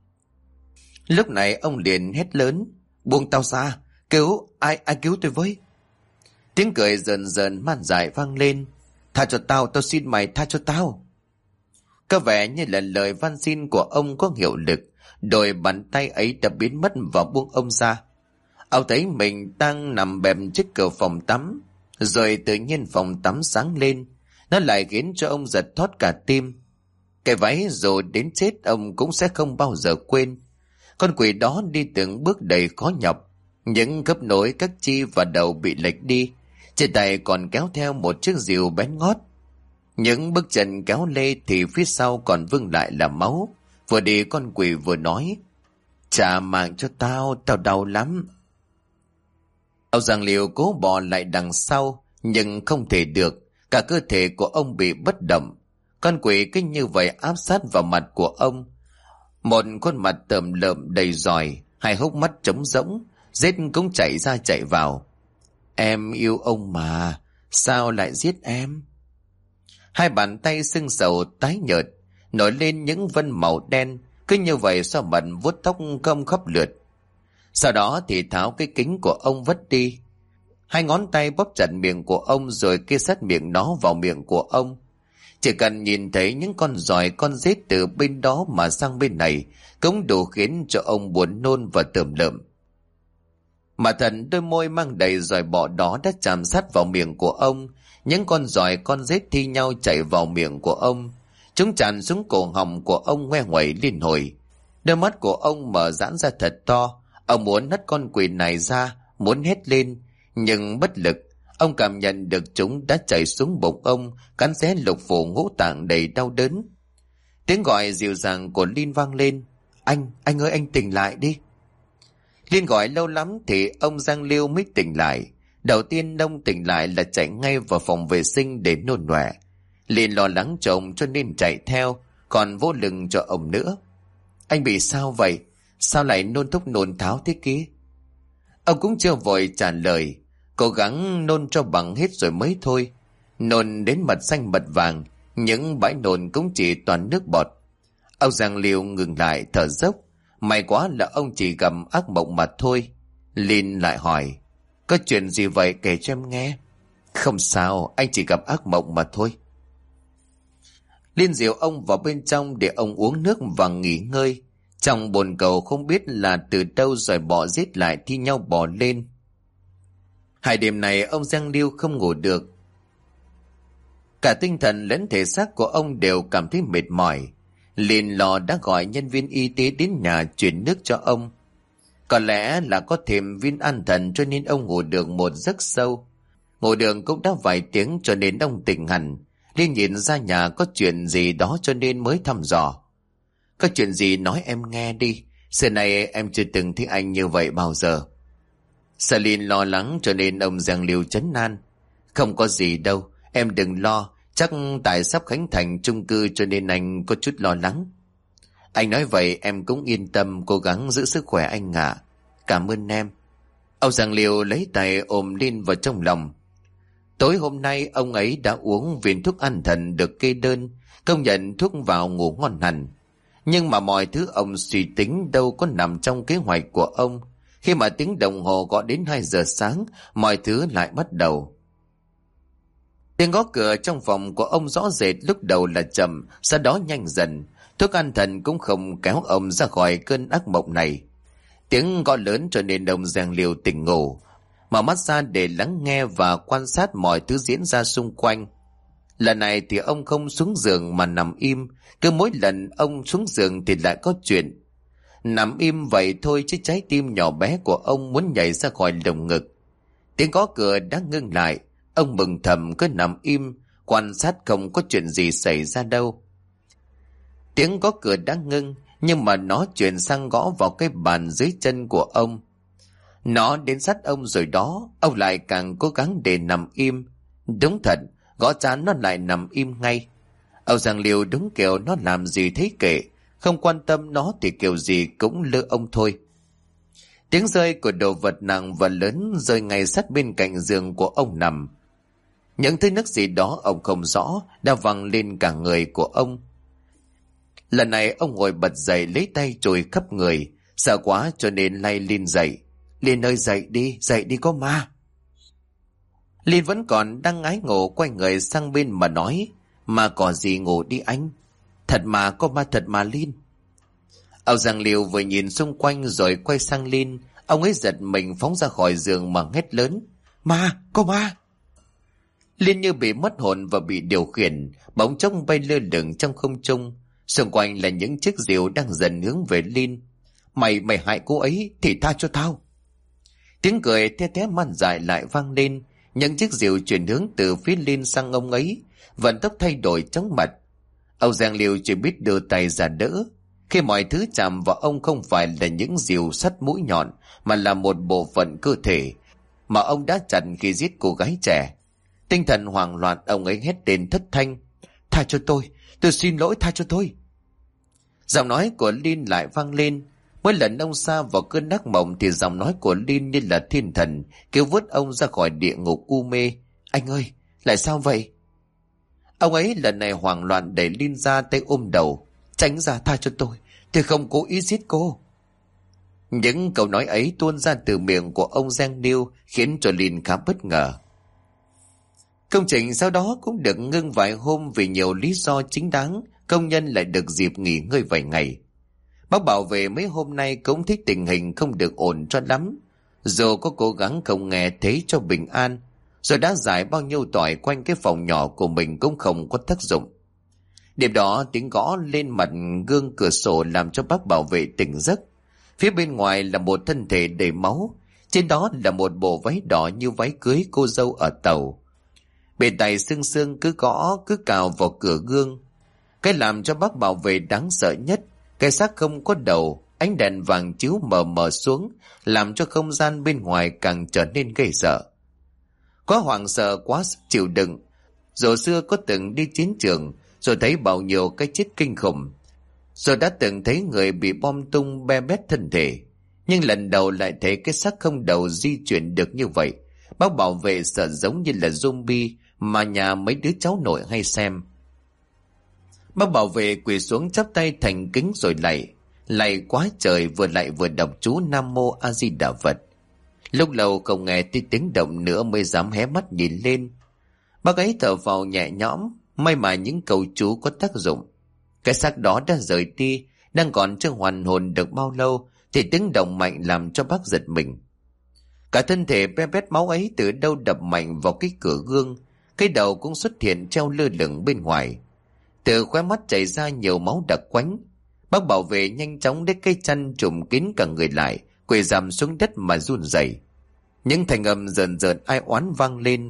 Lúc này ông liền hét lớn. Buông tao ra, cứu, ai cứu tôi với. Tiếng cười rờn rờn man dại vang lên. Tha cho tao, tao xin mày tha cho tao. Có vẻ như là lời van xin của ông có hiệu lực. Đôi bàn tay ấy đã biến mất và buông ông ra. Ông thấy mình đang nằm bẹp trước cửa phòng tắm. Rồi tự nhiên phòng tắm sáng lên. Nó lại khiến cho ông giật thót cả tim. Cái váy dù đến chết ông cũng sẽ không bao giờ quên. Con quỷ đó đi từng bước đầy khó nhọc. Những khớp nối các chi và đầu bị lệch đi. Trên tay còn kéo theo một chiếc rìu bén ngót. Những bước chân kéo lê thì phía sau còn vương lại là máu. Vừa đi con quỷ vừa nói. Trả mạng cho tao, tao đau lắm. Ông Giang Liêu cố bò lại đằng sau, nhưng không thể được. Cả cơ thể của ông bị bất động. Con quỷ cứ như vậy áp sát vào mặt của ông. Một khuôn mặt tởm lợm đầy giòi, hai hốc mắt trống rỗng, rết cũng chạy ra chạy vào. Em yêu ông mà, sao lại giết em? Hai bàn tay sưng sầu tái nhợt, nổi lên những vân màu đen, cứ như vậy xoa mặt vuốt tóc cong khắp lượt. Sau đó thì tháo cái kính của ông vứt đi. Hai ngón tay bóp chặt miệng của ông rồi kê sát miệng nó vào miệng của ông. Chỉ cần nhìn thấy những con giòi con rết từ bên đó mà sang bên này cũng đủ khiến cho ông buồn nôn và tởm lợm. Mà thần đôi môi mang đầy giòi bọ đó đã chạm sát vào miệng của ông. Những con giòi con rết thi nhau chạy vào miệng của ông. Chúng tràn xuống cổ họng của ông ngoe nguẩy liên hồi. Đôi mắt của ông mở giãn ra thật to. Ông muốn hất con quỷ này ra, muốn hét lên, nhưng bất lực. Ông cảm nhận được chúng đã chảy xuống bụng ông, cắn xé lục phủ ngũ tạng đầy đau đớn. Tiếng gọi dịu dàng của Linh vang lên. Anh ơi, anh tỉnh lại đi. Linh gọi lâu lắm thì ông Giang Liêu mới tỉnh lại. Đầu tiên ông tỉnh lại là chạy ngay vào phòng vệ sinh để nôn nọe. Linh lo lắng chồng cho nên chạy theo, còn vô lưng cho ông nữa. Anh bị sao vậy? Sao lại nôn thốc nôn tháo thế kia? Ông cũng chưa vội trả lời, cố gắng nôn cho bằng hết rồi mới thôi. Nôn đến mặt xanh mặt vàng, những bãi nôn cũng chỉ toàn nước bọt. Ông Giang Liêu ngừng lại thở dốc. May quá là ông chỉ gặp ác mộng mà thôi. Linh lại hỏi, có chuyện gì vậy kể cho em nghe. Không sao, anh chỉ gặp ác mộng mà thôi. Linh dìu ông vào bên trong để ông uống nước và nghỉ ngơi. Trong bồn cầu không biết là từ đâu rồi bọ rít lại thi nhau bò lên. Hai đêm này ông Giang Liêu không ngủ được. Cả tinh thần lẫn thể xác của ông đều cảm thấy mệt mỏi. Liền lò đã gọi nhân viên y tế đến nhà chuyển nước cho ông. Có lẽ là có thêm viên an thần cho nên ông ngủ được một giấc sâu. Ngủ được cũng đã vài tiếng cho nên ông tỉnh hẳn. Liên nhìn ra nhà có chuyện gì đó cho nên mới thăm dò. Có chuyện gì nói em nghe đi. Xưa này em chưa từng thấy anh như vậy bao giờ. Sa Linh lo lắng cho nên ông Giang Liêu trấn an. Không có gì đâu, em đừng lo. Chắc tại sắp khánh thành chung cư cho nên anh có chút lo lắng. Anh nói vậy em cũng yên tâm, cố gắng giữ sức khỏe anh ạ. Cảm ơn em. Ông Giang Liêu lấy tay ôm Linh vào trong lòng. Tối hôm nay ông ấy đã uống viên thuốc an thần được kê đơn, công nhận thuốc vào ngủ ngon hẳn. Nhưng mà mọi thứ ông suy tính đâu có nằm trong kế hoạch của ông. Khi mà tiếng đồng hồ gõ đến 2 giờ sáng, mọi thứ lại bắt đầu. Tiếng gõ cửa trong phòng của ông rõ rệt, lúc đầu là chậm, sau đó nhanh dần. Thuốc an thần cũng không kéo ông ra khỏi cơn ác mộng này. Tiếng gõ lớn cho nên ông Giang Liêu tỉnh ngủ, mở mắt ra để lắng nghe và quan sát mọi thứ diễn ra xung quanh. Lần này thì ông không xuống giường mà nằm im. Cứ mỗi lần ông xuống giường thì lại có chuyện. Nằm im vậy thôi chứ trái tim nhỏ bé của ông muốn nhảy ra khỏi lồng ngực. Tiếng gõ cửa đã ngưng lại. Ông mừng thầm cứ nằm im, quan sát không có chuyện gì xảy ra đâu. Tiếng gõ cửa đã ngưng, nhưng mà nó chuyển sang gõ vào cái bàn dưới chân của ông. Nó đến sát ông rồi đó, ông lại càng cố gắng để nằm im. Đúng thật, gõ chán nó lại nằm im ngay. Ông Giang Liêu đúng kiểu nó làm gì thấy kệ, không quan tâm nó thì kiểu gì cũng lơ ông thôi. Tiếng rơi của đồ vật nặng và lớn rơi ngay sát bên cạnh giường của ông nằm. Những thứ nước gì đó ông không rõ đã văng lên cả người của ông. Lần này ông ngồi bật dậy lấy tay chùi khắp người, sợ quá cho nên lay Liên dậy. Liên ơi dậy đi có ma. Liên vẫn còn đang ngái ngủ quay người sang bên mà nói, mà có gì ngủ đi anh. Thật mà, có ma thật mà Liên. Ông Giang Liêu vừa nhìn xung quanh rồi quay sang Liên, ông ấy giật mình phóng ra khỏi giường mà hét lớn. Ma, có ma. Liên như bị mất hồn và bị điều khiển, bỗng chốc bay lơ lửng trong không trung. Xung quanh là những chiếc rìu đang dần hướng về Liên. Mày hại cô ấy thì tha cho tao. Tiếng cười the thé man dại lại vang lên. Những chiếc rìu chuyển hướng từ phía Liên sang ông ấy, vận tốc thay đổi chóng mặt. Ông Giang Liêu chỉ biết đưa tay ra đỡ. Khi mọi thứ chạm vào ông không phải là những rìu sắt mũi nhọn, mà là một bộ phận cơ thể mà ông đã chặn khi giết cô gái trẻ. Tinh thần hoảng loạn, ông ấy hét lên thất thanh. Tha cho tôi xin lỗi, tha cho tôi. Giọng nói của Liên lại vang lên. Mỗi lần ông sa vào cơn ác mộng thì giọng nói của Liên như là thiên thần kêu vớt ông ra khỏi địa ngục u mê. Anh ơi, lại sao vậy? Ông ấy lần này hoảng loạn đẩy Liên ra, tay ôm đầu. Tránh ra, tha cho tôi không cố ý giết cô. Những câu nói ấy tuôn ra từ miệng của ông Giang Liêu khiến cho Liên khá bất ngờ. Công trình sau đó cũng được ngưng vài hôm vì nhiều lý do chính đáng. Công nhân lại được dịp nghỉ ngơi vài ngày. Bác bảo vệ mấy hôm nay cũng thích tình hình không được ổn cho lắm. Dù có cố gắng không nghe thấy cho bình an, rồi đã giải bao nhiêu tỏi quanh cái phòng nhỏ của mình cũng không có tác dụng. Đêm đó tiếng gõ lên mặt gương cửa sổ làm cho bác bảo vệ tỉnh giấc. Phía bên ngoài là một thân thể đầy máu, trên đó là một bộ váy đỏ như váy cưới cô dâu ở tàu. Bên tay sưng sưng cứ gõ cứ cào vào cửa gương. Cái làm cho bác bảo vệ đáng sợ nhất, cái xác không có đầu, ánh đèn vàng chiếu mờ mờ xuống, làm cho không gian bên ngoài càng trở nên ghê sợ. Quá hoảng sợ, quá sức chịu đựng. Rồi xưa có từng đi chiến trường, rồi thấy bao nhiêu cái chết kinh khủng, rồi đã từng thấy người bị bom tung be bét thân thể, nhưng lần đầu lại thấy cái xác không đầu di chuyển được như vậy. Bác bảo vệ sợ giống như là zombie mà nhà mấy đứa cháu nội hay xem. Bác bảo vệ quỳ xuống chắp tay thành kính rồi lạy quá trời, vừa lạy vừa đọc chú Nam Mô A Di Đà Phật. Lúc lâu không nghe thấy tiếng động nữa mới dám hé mắt nhìn lên. Bác ấy thở vào nhẹ nhõm, may mà những câu chú có tác dụng. Cái xác đó đã rời đi, đang còn chưa hoàn hồn được bao lâu thì tiếng động mạnh làm cho bác giật mình. Cả thân thể be bét máu ấy từ đâu đập mạnh vào cái cửa gương, cái đầu cũng xuất hiện treo lơ lửng bên ngoài. Từ khóe mắt chảy ra nhiều máu đặc quánh. Bác bảo vệ nhanh chóng lấy cây chăn trùm kín cả người lại, quỳ rằm xuống đất mà run rẩy. Những thanh âm rờn rợn ai oán vang lên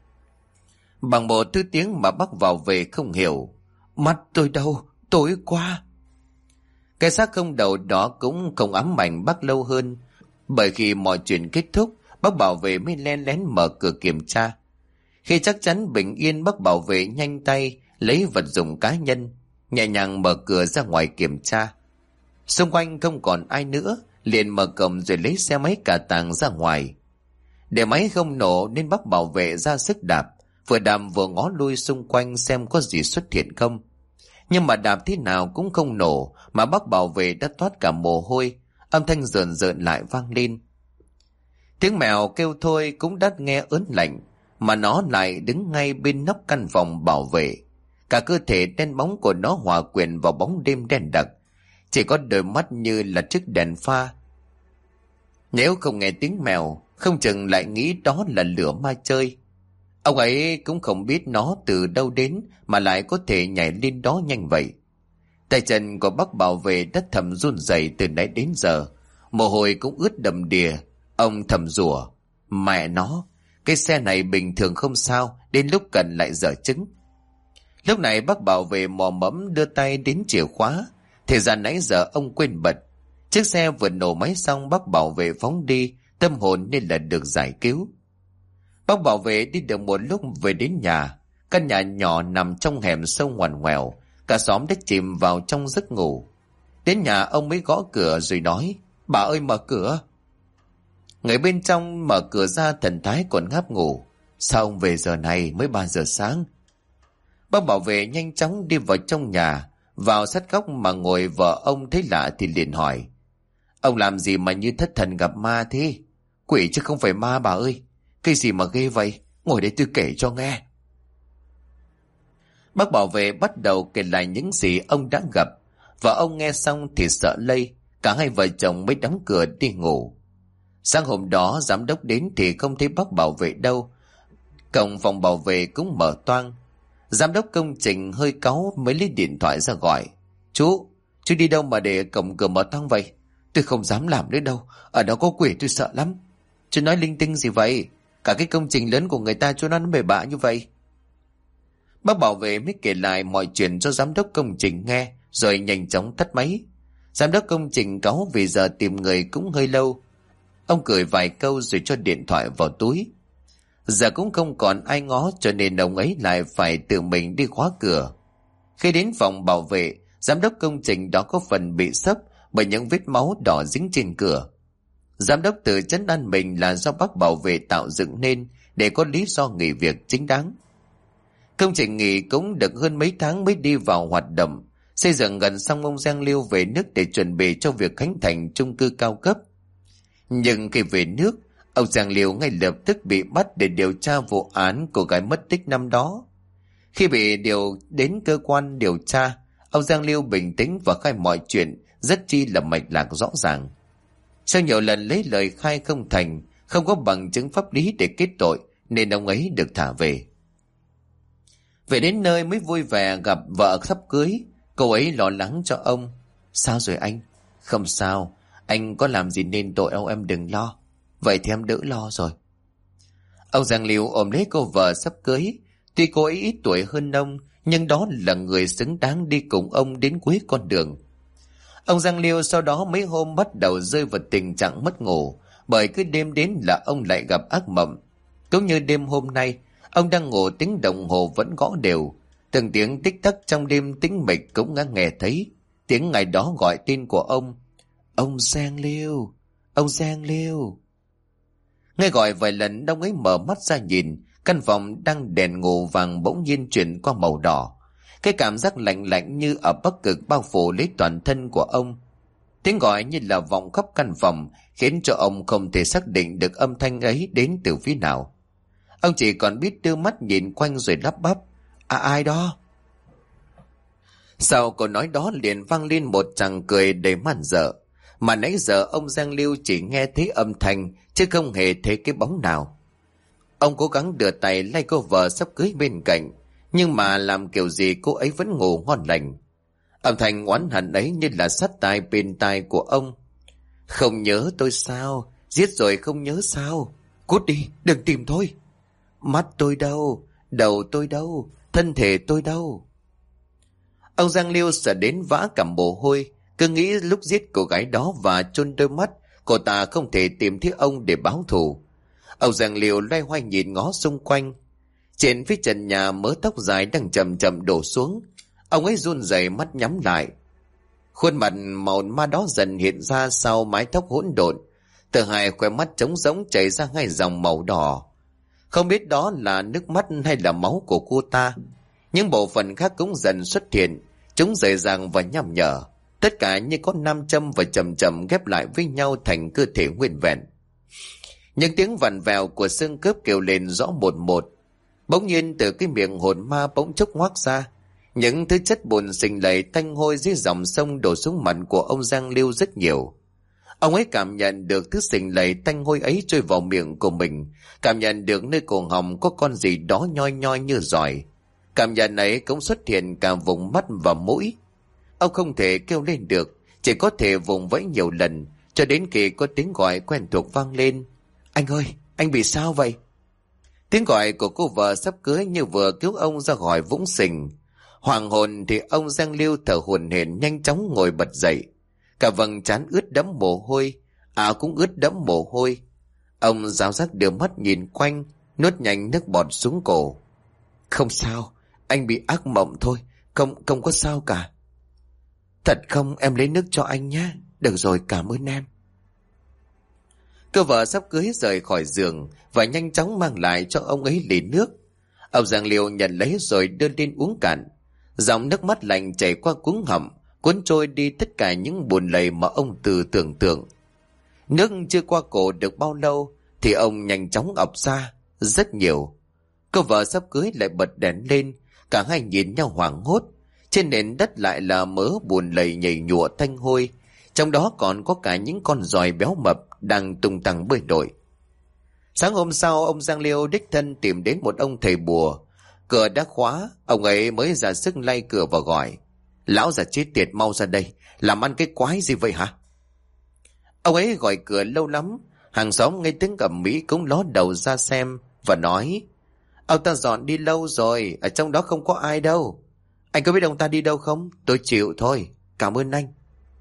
bằng một thứ tiếng mà bác bảo vệ không hiểu. Mắt tôi đâu, tối quá. Cái xác không đầu đó cũng không ám ảnh bác lâu hơn, bởi khi mọi chuyện kết thúc, bác bảo vệ mới len lén mở cửa kiểm tra. Khi chắc chắn bình yên, bác bảo vệ nhanh tay lấy vật dụng cá nhân, nhẹ nhàng mở cửa ra ngoài kiểm tra. Xung quanh không còn ai nữa, liền mở cổng rồi lấy xe máy cả tàng ra ngoài. Để máy không nổ nên bác bảo vệ ra sức đạp, vừa đạp vừa ngó lui xung quanh xem có gì xuất hiện không. Nhưng mà đạp thế nào cũng không nổ, mà bác bảo vệ đã toát cả mồ hôi, âm thanh rờn rợn lại vang lên. Tiếng mèo kêu thôi cũng đã nghe ớn lạnh, mà nó lại đứng ngay bên nóc căn phòng bảo vệ. Cả cơ thể đen bóng của nó hòa quyện vào bóng đêm đen đặc, chỉ có đôi mắt như là chiếc đèn pha. Nếu không nghe tiếng mèo, không chừng lại nghĩ đó là lửa ma chơi. Ông ấy cũng không biết nó từ đâu đến mà lại có thể nhảy lên đó nhanh vậy. Tay chân của bác bảo vệ đã thầm run rẩy từ nãy đến giờ, mồ hôi cũng ướt đầm đìa. Ông thầm rủa, mẹ nó, cái xe này bình thường không sao, đến lúc cần lại dở chứng. Lúc này bác bảo vệ mò mẫm đưa tay đến chìa khóa, thì ra nãy giờ ông quên bật. Chiếc xe vừa nổ máy xong, bác bảo vệ phóng đi, tâm hồn nên là được giải cứu. Bác bảo vệ đi được một lúc về đến nhà. Căn nhà nhỏ nằm trong hẻm sâu ngoằn ngoèo, cả xóm đã chìm vào trong giấc ngủ. Đến nhà ông mới gõ cửa rồi nói: "Bà ơi, mở cửa." Người bên trong mở cửa ra thần thái còn ngáp ngủ. "Sao ông về giờ này, mới 3 giờ sáng?" Bác bảo vệ nhanh chóng đi vào trong nhà, vào sát góc mà ngồi. Vợ ông thấy lạ thì liền hỏi: "Ông làm gì mà như thất thần gặp ma thế?" "Quỷ chứ không phải ma bà ơi." "Cái gì mà ghê vậy? Ngồi đây tôi kể cho nghe." Bác bảo vệ bắt đầu kể lại những gì ông đã gặp. Và ông nghe xong thì sợ lây. Cả hai vợ chồng mới đóng cửa đi ngủ. Sáng hôm đó giám đốc đến thì không thấy bác bảo vệ đâu. Cổng phòng bảo vệ cũng mở toang. Giám đốc công trình hơi cáu mới lấy điện thoại ra gọi: Chú đi đâu mà để cổng cửa mở toang vậy?" "Tôi không dám làm nữa đâu, ở đó có quỷ, tôi sợ lắm." "Chú nói linh tinh gì vậy? Cả cái công trình lớn của người ta chú nói nó bể bạ như vậy." Bác bảo vệ mới kể lại mọi chuyện cho giám đốc công trình nghe, rồi nhanh chóng tắt máy. Giám đốc công trình cáu vì giờ tìm người cũng hơi lâu. Ông cười vài câu rồi cho điện thoại vào túi. Giờ cũng không còn ai ngó, cho nên ông ấy lại phải tự mình đi khóa cửa. Khi đến phòng bảo vệ, giám đốc công trình đó có phần bị sốc bởi những vết máu đỏ dính trên cửa. Giám đốc tự trấn an mình là do bác bảo vệ tạo dựng nên để có lý do nghỉ việc chính đáng. Công trình nghỉ cũng được hơn mấy tháng mới đi vào hoạt động. Xây dựng gần xong, ông Giang Liêu về nước để chuẩn bị cho việc khánh thành chung cư cao cấp. Nhưng khi về nước, ông Giang Liêu ngay lập tức bị bắt để điều tra vụ án cô gái mất tích năm đó. Khi bị điều đến cơ quan điều tra, ông Giang Liêu bình tĩnh và khai mọi chuyện rất chi là mạch lạc rõ ràng. Sau nhiều lần lấy lời khai không thành, không có bằng chứng pháp lý để kết tội, nên ông ấy được thả về. Về đến nơi mới vui vẻ gặp vợ sắp cưới. Cô ấy lo lắng cho ông: "Sao rồi anh?" "Không sao, anh có làm gì nên tội đâu, em đừng lo." "Vậy thì em đỡ lo rồi." Ông Giang Liêu ôm lấy cô vợ sắp cưới. Tuy cô ấy ít tuổi hơn ông, nhưng đó là người xứng đáng đi cùng ông đến cuối con đường. Ông Giang Liêu sau đó mấy hôm bắt đầu rơi vào tình trạng mất ngủ, bởi cứ đêm đến là ông lại gặp ác mộng. Cũng như đêm hôm nay, ông đang ngủ tiếng đồng hồ vẫn gõ đều. Từng tiếng tích tắc trong đêm tĩnh mịch cũng đã nghe thấy. Tiếng ngày đó gọi tên của ông: "Ông Giang Liêu, ông Giang Liêu." Nghe gọi vài lần, ông ấy mở mắt ra nhìn. Căn phòng đang đèn ngủ vàng bỗng nhiên chuyển qua màu đỏ. Cái cảm giác lạnh lạnh như ở Bắc Cực bao phủ lấy toàn thân của ông. Tiếng gọi như là vọng khắp căn phòng, khiến cho ông không thể xác định được âm thanh ấy đến từ phía nào. Ông chỉ còn biết đưa mắt nhìn quanh rồi lắp bắp: Ai đó?" Sau câu nói đó liền vang lên một tràng cười đầy man dợ. Mà nãy giờ ông Giang Liêu chỉ nghe thấy âm thanh, chứ không hề thấy cái bóng nào. Ông cố gắng đưa tay lay cô vợ sắp cưới bên cạnh, nhưng mà làm kiểu gì cô ấy vẫn ngủ ngon lành. Âm thanh oán hận ấy như là sắt tai bên tai của ông: "Không nhớ tôi sao? Giết rồi không nhớ sao? Cút đi, đừng tìm tôi. Mắt tôi đâu? Đầu tôi đâu? Thân thể tôi đâu?" Ông Giang Liêu sợ đến vã cả mồ hôi, cứ nghĩ lúc giết cô gái đó và chôn đôi mắt, cô ta không thể tìm thấy ông để báo thù. Ông Giang Liêu loay hoay nhìn ngó xung quanh. Trên phía trần nhà, mớ tóc dài đang chậm chậm đổ xuống. Ông ấy run rẩy, mắt nhắm lại. Khuôn mặt màu ma đó dần hiện ra sau mái tóc hỗn độn. Từ hai khóe mắt trống rỗng chảy ra hai dòng màu đỏ. Không biết đó là nước mắt hay là máu của cô ta. Những bộ phận khác cũng dần xuất hiện. Chúng dày dàng và nham nhở. Tất cả như có nam châm và chậm chậm ghép lại với nhau thành cơ thể nguyên vẹn. Những tiếng vặn vẹo của xương khớp kêu lên rõ một một. Bỗng nhiên từ cái miệng hồn ma bỗng chốc ngoác ra. Những thứ chất bùn xình lầy tanh hôi dưới dòng sông đổ xuống mặt của ông Giang Liêu rất nhiều. Ông ấy cảm nhận được thứ xình lầy tanh hôi ấy trôi vào miệng của mình. Cảm nhận được nơi cổ họng có con gì đó nhoi nhoi như giỏi. Cảm nhận ấy cũng xuất hiện cả vùng mắt và mũi. Ông không thể kêu lên được, chỉ có thể vùng vẫy nhiều lần, cho đến khi có tiếng gọi quen thuộc vang lên: "Anh ơi, anh bị sao vậy?" Tiếng gọi của cô vợ sắp cưới như vừa cứu ông ra khỏi vũng sình. Hoàng hồn thì ông Giang Liêu thở hổn hển nhanh chóng ngồi bật dậy. Cả vầng trán ướt đẫm mồ hôi, áo cũng ướt đẫm mồ hôi. Ông giáo giác đưa mắt nhìn quanh, nuốt nhanh nước bọt xuống cổ. Không sao, anh bị ác mộng thôi, không có sao cả. Thật không, em lấy nước cho anh nhé. Được rồi, cảm ơn em. Cô vợ sắp cưới rời khỏi giường và nhanh chóng mang lại cho ông ấy ly nước. Ông Giang Liêu nhận lấy rồi đưa lên uống cạn. Dòng nước mắt lạnh chảy qua cuống họng, cuốn trôi đi tất cả những buồn lầy mà ông tự tưởng tượng. Nước chưa qua cổ được bao lâu thì ông nhanh chóng ọc ra rất nhiều. Cô vợ sắp cưới lại bật đèn lên, cả hai nhìn nhau hoảng hốt. Trên nền đất lại là mớ buồn lầy nhầy nhụa tanh hôi, trong đó còn có cả những con giòi béo mập đang tung tăng bơi nổi. Sáng hôm sau, ông Giang Liêu đích thân tìm đến một ông thầy bùa. Cửa đã khóa, ông ấy mới ra sức lay cửa và gọi: Lão già chết tiệt, mau ra đây, làm ăn cái quái gì vậy hả? Ông ấy gọi cửa lâu lắm, hàng xóm nghe tiếng ầm ĩ cũng ló đầu ra xem và nói: Ông ta dọn đi lâu rồi, ở trong đó không có ai đâu. Anh có biết ông ta đi đâu không? Tôi chịu thôi, cảm ơn anh.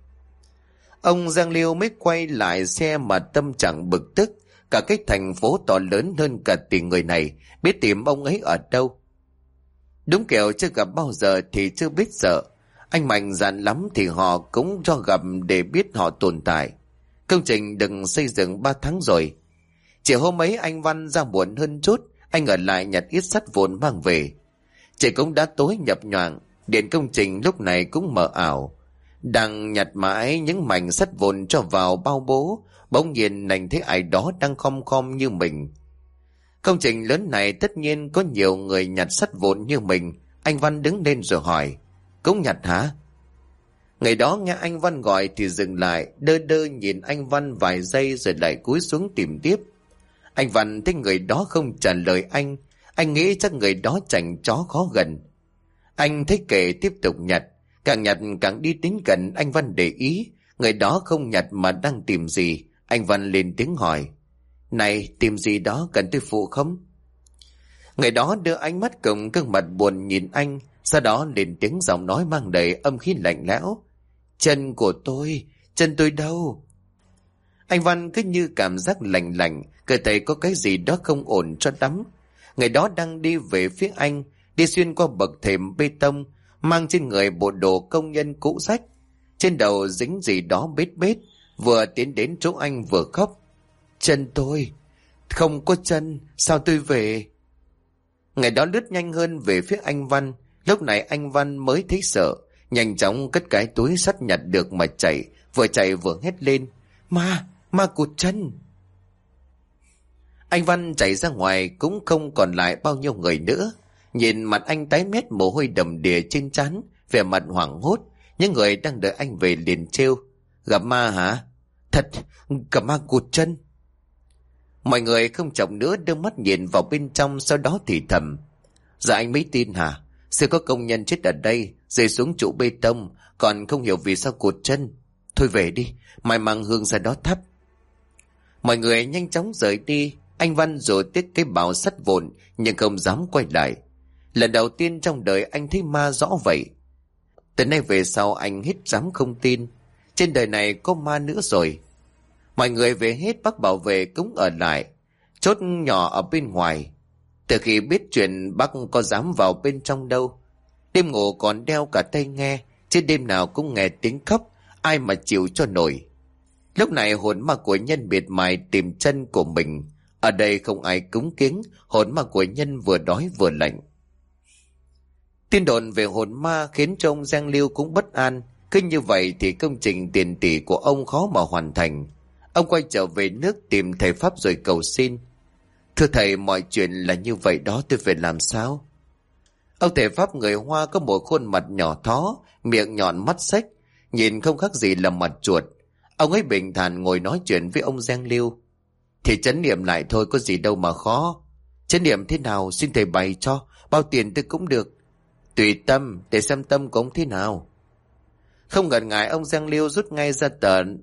Ông Giang Liêu mới quay lại xe mà tâm trạng bực tức. Cả cái thành phố to lớn hơn cả tỷ người này, biết tìm ông ấy ở đâu. Đúng kiểu chưa gặp bao giờ thì chưa biết sợ. Anh mạnh dạn lắm thì họ cũng cho gặp để biết họ tồn tại. Công trình đừng xây dựng 3 tháng rồi. Chiều hôm ấy anh Văn ra muộn hơn chút, anh ở lại nhặt ít sắt vụn mang về. Trời cũng đã tối nhập nhoạng, điện công trình lúc này cũng mờ ảo. Đang nhặt mãi những mảnh sắt vụn cho vào bao bố, bỗng nhiên anh thấy ai đó đang khom khom như mình. Công trình lớn này tất nhiên có nhiều người nhặt sắt vụn như mình. Anh Văn đứng lên rồi hỏi: Cũng nhặt hả? Ngày đó nghe anh Văn gọi thì dừng lại, đơ đơ nhìn anh Văn vài giây rồi lại cúi xuống tìm tiếp. Anh Văn thấy người đó không trả lời anh nghĩ chắc người đó chảnh chó khó gần. Anh thấy kệ tiếp tục nhặt càng đi đến gần. Anh Văn để ý người đó không nhặt mà đang tìm gì. Anh Văn lên tiếng hỏi: Này, tìm gì đó, cần tôi phụ không? Người đó đưa ánh mắt cùng gương mặt buồn nhìn anh, sau đó lên tiếng giọng nói mang đầy âm khí lạnh lẽo: Chân của tôi, chân tôi đâu? Anh Văn cứ như cảm giác lạnh lạnh, cơ thể có cái gì đó không ổn cho lắm. Người đó đang đi về phía anh, đi xuyên qua bậc thềm bê tông, mang trên người bộ đồ công nhân cũ rách, trên đầu dính gì đó bết bết, vừa tiến đến chỗ anh vừa khóc: Chân tôi, không có chân, sao tôi về? Người đó lướt nhanh hơn về phía anh Văn. Lúc này anh Văn mới thấy sợ, nhanh chóng cất cái túi sắt nhặt được mà chạy vừa hét lên: Ma cụt chân! Anh Văn chạy ra ngoài cũng không còn lại bao nhiêu người nữa. Nhìn mặt anh tái mét, mồ hôi đầm đìa trên trán, vẻ mặt hoảng hốt. Những người đang đợi anh về liền trêu: Gặp ma hả? Thật, gặp ma cụt chân. Mọi người không chọc nữa, đưa mắt nhìn vào bên trong, sau đó thì thầm: Dạ anh mới tin hả? Sẽ có công nhân chết ở đây, rơi xuống trụ bê tông, còn không hiểu vì sao cụt chân. Thôi về đi, mai mang hương ra đó thắp. Mọi người nhanh chóng rời đi. Anh Văn rồi tiếc cái bào sắt vụn nhưng không dám quay lại. Lần đầu tiên trong đời anh thấy ma rõ vậy. Từ nay về sau anh hết dám không tin trên đời này có ma nữa rồi. Mọi người về hết, bác bảo vệ cũng ở lại, chốt nhỏ ở bên ngoài. Từ khi biết chuyện bác có dám vào bên trong đâu. Đêm ngủ còn đeo cả tai nghe, chứ đêm nào cũng nghe tiếng khóc, ai mà chịu cho nổi. Lúc này hồn ma của Nhân miệt mài tìm chân của mình. Ở đây không ai cúng kiến, hồn ma của Nhân vừa đói vừa lạnh. Tin đồn về hồn ma khiến cho ông Giang Liêu cũng bất an. Cứ như vậy thì công trình tiền tỷ của ông khó mà hoàn thành. Ông quay trở về nước tìm thầy Pháp rồi cầu xin: Thưa thầy, mọi chuyện là như vậy đó, tôi phải làm sao? Ông thầy Pháp người Hoa có một khuôn mặt nhỏ thó, miệng nhọn mắt xếch, nhìn không khác gì là mặt chuột. Ông ấy bình thản ngồi nói chuyện với ông Giang Liêu: Thì trấn niệm lại thôi, có gì đâu mà khó. Trấn niệm thế nào xin thầy bày cho, bao tiền tôi cũng được. Tùy tâm, để xem tâm của ông thế nào. Không ngần ngại ông Giang Liêu rút ngay ra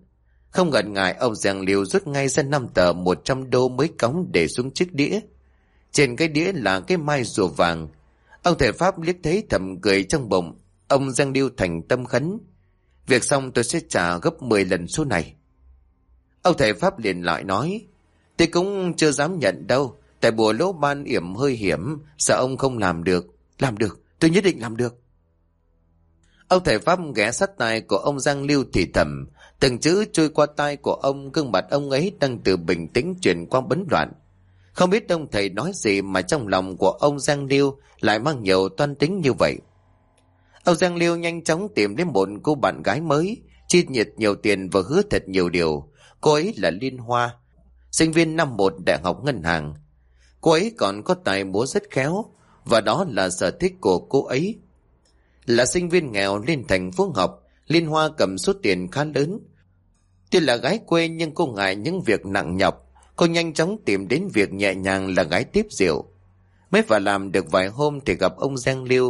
5 tờ 100 đô mới cống để xuống chiếc đĩa. Trên cái đĩa là cái mai rùa vàng. Ông thầy Pháp liếc thấy thầm cười trong bụng. Ông Giang Liêu thành tâm khấn: Việc xong tôi sẽ trả gấp 10 lần số này. Ông thầy Pháp liền lại nói: Tôi cũng chưa dám nhận đâu. Tại bùa lỗ ban yểm hơi hiểm, sợ ông không làm được. Làm được, tôi nhất định làm được. Ông thầy Pháp ghé sát tai của ông Giang Lưu thì thầm. Từng chữ trôi qua tai của ông, gương mặt ông ấy đang từ bình tĩnh chuyển qua bấn loạn. Không biết ông thầy nói gì mà trong lòng của ông Giang Lưu lại mang nhiều toan tính như vậy. Ông Giang Lưu nhanh chóng tìm đến một cô bạn gái mới, chi nhiệt nhiều tiền và hứa thật nhiều điều. Cô ấy là Liên Hoa, sinh viên năm 1 đại học ngân hàng. Cô ấy còn có tài múa rất khéo, và đó là sở thích của cô ấy. Là sinh viên nghèo lên thành phố học, Liên Hoa cầm số tiền khá lớn. Tuy là gái quê nhưng cô ngại những việc nặng nhọc. Cô nhanh chóng tìm đến việc nhẹ nhàng là gái tiếp rượu. Mới vào làm được vài hôm thì gặp ông Giang Liêu.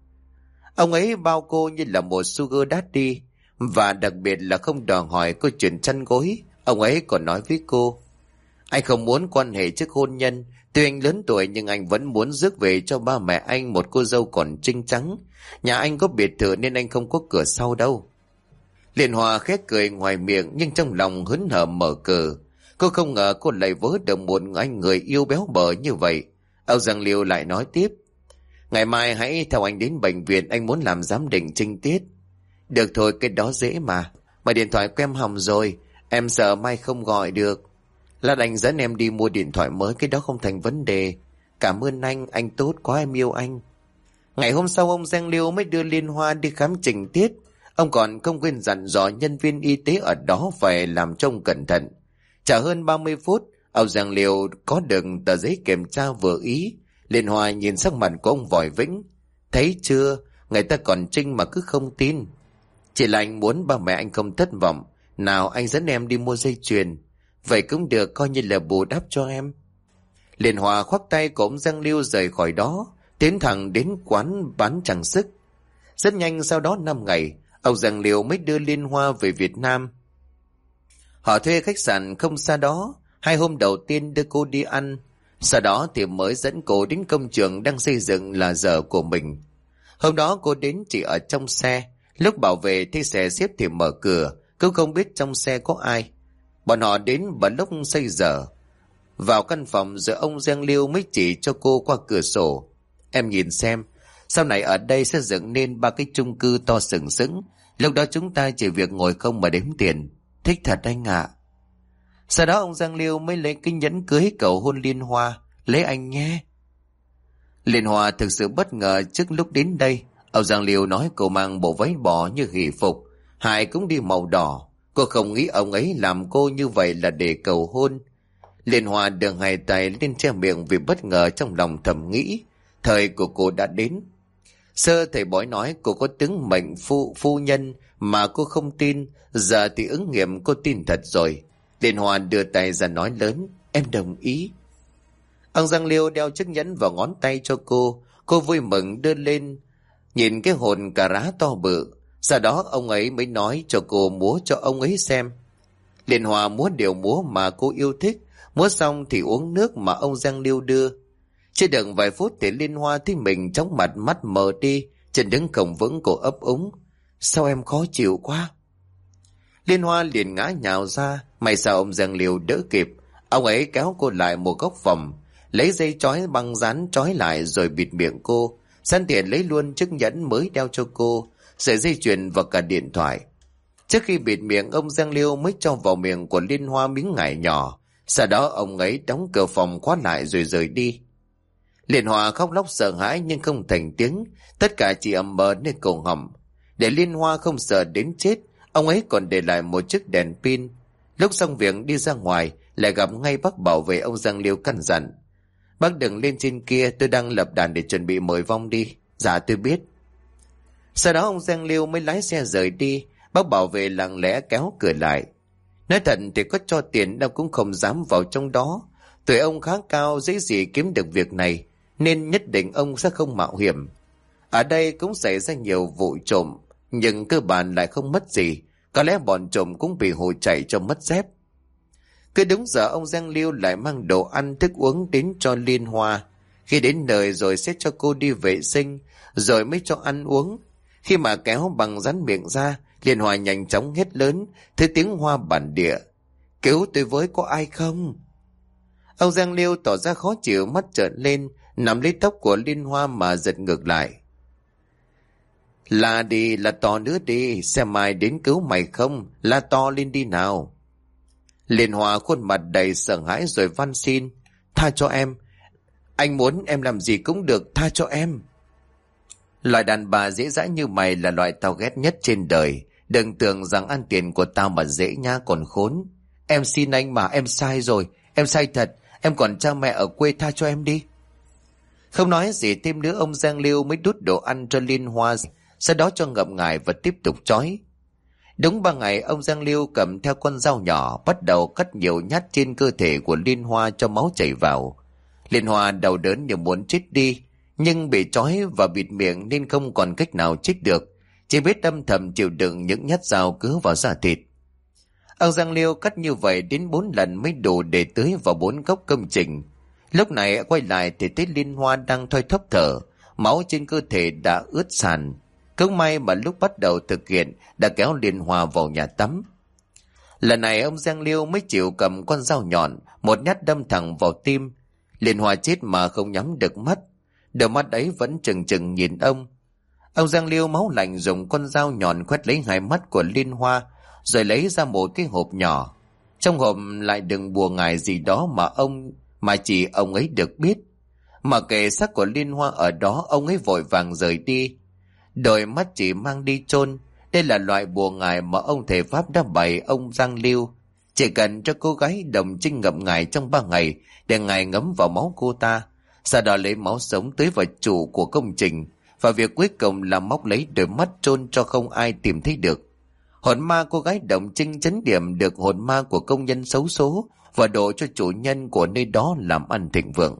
Ông ấy bao cô như là một sugar daddy, và đặc biệt là không đòi hỏi cô chuyện chăn gối. Ông ấy còn nói với cô: anh không muốn quan hệ trước hôn nhân. Tuy anh lớn tuổi nhưng anh vẫn muốn rước về cho ba mẹ anh một cô dâu còn trinh trắng. Nhà anh có biệt thự nên anh không có cửa sau đâu. Liên Hoa khét cười ngoài miệng nhưng trong lòng hớn hở mở cờ. Cô không ngờ cô lại vớ được một anh người yêu béo bở như vậy. Ông Giang Liêu lại nói tiếp: ngày mai hãy theo anh đến bệnh viện, anh muốn làm giám định trinh tiết. Được thôi, cái đó dễ mà. Mà điện thoại của em hỏng rồi, em sợ mai không gọi được. Là đành dẫn em đi mua điện thoại mới, cái đó không thành vấn đề. Cảm ơn anh tốt quá, em yêu anh. Ngày hôm sau ông Giang Liêu mới đưa Liên Hoa đi khám trình tiết. Ông còn không quên dặn dò nhân viên y tế ở đó phải làm trông cẩn thận. Chả hơn 30 phút, ông Giang Liêu có được tờ giấy kiểm tra vừa ý. Liên Hoa nhìn sắc mặt của ông Vòi Vĩnh. Thấy chưa, người ta còn trinh mà cứ không tin. Chỉ là anh muốn ba mẹ anh không thất vọng. Nào, anh dẫn em đi mua dây chuyền. Vậy cũng được, coi như là bù đắp cho em. Liên Hoa khoác tay của ông Giang Liêu rời khỏi đó, tiến thẳng đến quán bán trang sức. Rất nhanh sau đó 5 ngày, ông Giang Liêu mới đưa Liên Hoa về Việt Nam. Họ thuê khách sạn không xa đó. 2 hôm đầu tiên đưa cô đi ăn, sau đó thì mới dẫn cô đến công trường đang xây dựng là giờ của mình. Hôm đó cô đến chỉ ở trong xe. Lúc bảo vệ thấy xe xếp thì mở cửa, cô không biết trong xe có ai. Bọn họ đến vào lúc xây dở. Vào căn phòng rồi ông Giang Liêu mới chỉ cho cô qua cửa sổ. Em nhìn xem, sau này ở đây sẽ dựng nên 3 cái chung cư to sừng sững. Lúc đó chúng ta chỉ việc ngồi không mà đếm tiền. Thích thật anh ạ. Sau đó ông Giang Liêu mới lấy cái nhẫn cưới cầu hôn Liên Hoa. Lấy anh nhé. Liên Hoa thực sự bất ngờ trước lúc đến đây. Ông Giang Liêu nói cô mang bộ váy bò như hỷ phục, Hải cũng đi màu đỏ. Cô không nghĩ ông ấy làm cô như vậy là để cầu hôn. Liên Hoa đưa 2 tay lên che miệng vì bất ngờ, trong lòng thầm nghĩ thời của cô đã đến. Sơ thầy bói nói cô có tướng mệnh phu nhân mà cô không tin, giờ thì ứng nghiệm cô tin thật rồi. Liên Hoa đưa tay ra nói lớn: em đồng ý. Ông Giang Liêu đeo chiếc nhẫn vào ngón tay cho cô vui mừng đưa lên, nhìn cái hồn cà rá to bự. Sau đó ông ấy mới nói cho cô múa cho ông ấy xem. Liên Hoa múa điệu múa mà cô yêu thích. Múa xong thì uống nước mà ông Giang Liêu đưa. Chưa được vài phút thì Liên Hoa thấy mình chóng mặt, mắt mờ đi, chân đứng không vững, cổ ấp úng. Sao em khó chịu quá? Liên Hoa liền ngã nhào ra. May sao ông Giang Liêu đỡ kịp. Ông ấy kéo cô lại một góc phòng, lấy dây trói băng dán trói lại rồi bịt miệng cô. Sẵn tiện lấy luôn chiếc nhẫn mới đeo cho cô, sợi dây chuyền và cả điện thoại. Trước khi bịt miệng, ông Giang Liêu mới cho vào miệng của Liên Hoa miếng ngải nhỏ. Sau đó ông ấy đóng cửa phòng khóa lại rồi rời đi. Liên Hoa khóc lóc sợ hãi nhưng không thành tiếng, tất cả chỉ ầm mờ nơi cổ họng. Để Liên Hoa không sợ đến chết, ông ấy còn để lại một chiếc đèn pin. Lúc xong việc đi ra ngoài lại gặp ngay bác bảo vệ. Ông Giang Liêu căn dặn: bác đừng lên trên kia, tôi đang lập đàn để chuẩn bị mời vong đi. Dạ tôi biết. Sau đó ông Giang Liêu mới lái xe rời đi. Bác bảo vệ lặng lẽ kéo cửa lại. Nói thật thì có cho tiền đâu cũng không dám vào trong đó. Tuổi ông khá cao, dễ gì kiếm được việc này, nên nhất định ông sẽ không mạo hiểm. Ở đây cũng xảy ra nhiều vụ trộm, nhưng cơ bản lại không mất gì. Có lẽ bọn trộm cũng bị hù chạy cho mất dép. Cứ đúng giờ ông Giang Liêu lại mang đồ ăn thức uống đến cho Liên Hoa. Khi đến nơi rồi sẽ cho cô đi vệ sinh, rồi mới cho ăn uống. Khi mà kéo bằng dán miệng ra, Liên Hoa nhanh chóng hét lớn, thấy tiếng hoa bản địa: cứu tôi với, có ai không? Ông Giang Liêu tỏ ra khó chịu, mắt trợn lên, nắm lấy tóc của Liên Hoa mà giật ngược lại. Là đi, là to nữa đi, xem ai đến cứu mày không, la to lên đi nào. Liên Hoa khuôn mặt đầy sợ hãi rồi van xin. Tha cho em, anh muốn em làm gì cũng được, tha cho em. Loại đàn bà dễ dãi như mày là loại tao ghét nhất trên đời. Đừng tưởng rằng ăn tiền của tao mà dễ nha, còn khốn. Em xin anh mà, em sai rồi, em sai thật, em còn cha mẹ ở quê, tha cho em đi. Không nói gì thêm nữa, ông Giang Liêu mới đút đồ ăn cho Liên Hoa, sau đó cho ngậm ngài và tiếp tục trói. Đúng 3 ngày, ông Giang Liêu cầm theo con dao nhỏ bắt đầu cắt nhiều nhát trên cơ thể của Liên Hoa cho máu chảy vào. Liên Hoa đau đớn như muốn chết đi, nhưng bị trói và bịt miệng nên không còn cách nào chết được, chỉ biết âm thầm chịu đựng những nhát dao cứa vào da thịt. Ông Giang Liêu cắt như vậy đến 4 lần mới đủ để tưới vào 4 góc công trình. Lúc này quay lại thì thấy Liên Hoa đang thoi thóp thở, máu trên cơ thể đã ướt sàn. Cũng may mà lúc bắt đầu thực hiện đã kéo Liên Hoa vào nhà tắm. Lần này ông Giang Liêu mới chịu cầm con dao nhọn, một nhát đâm thẳng vào tim. Liên Hoa chết mà không nhắm được mắt, đôi mắt ấy vẫn trừng trừng nhìn ông. Ông Giang Liêu máu lạnh dùng con dao nhọn khoét lấy 2 mắt của Liên Hoa, rồi lấy ra một cái hộp nhỏ. Trong hộp lại đựng bùa ngải gì đó mà chỉ ông ấy được biết. Mà kệ xác của Liên Hoa ở đó, ông ấy vội vàng rời đi. Đôi mắt chỉ mang đi chôn. Đây là loại bùa ngải mà ông thầy Pháp đã bày ông Giang Liêu. Chỉ cần cho cô gái Đồng Trinh ngậm ngải trong 3 ngày để ngài ngấm vào máu cô ta, sau đó lấy máu sống tưới vào chủ của công trình, và việc cuối cùng là móc lấy đôi mắt chôn cho không ai tìm thấy được. Hồn ma cô gái Đồng Trinh trấn điểm được hồn ma của công nhân xấu số và đổ cho chủ nhân của nơi đó làm ăn thịnh vượng.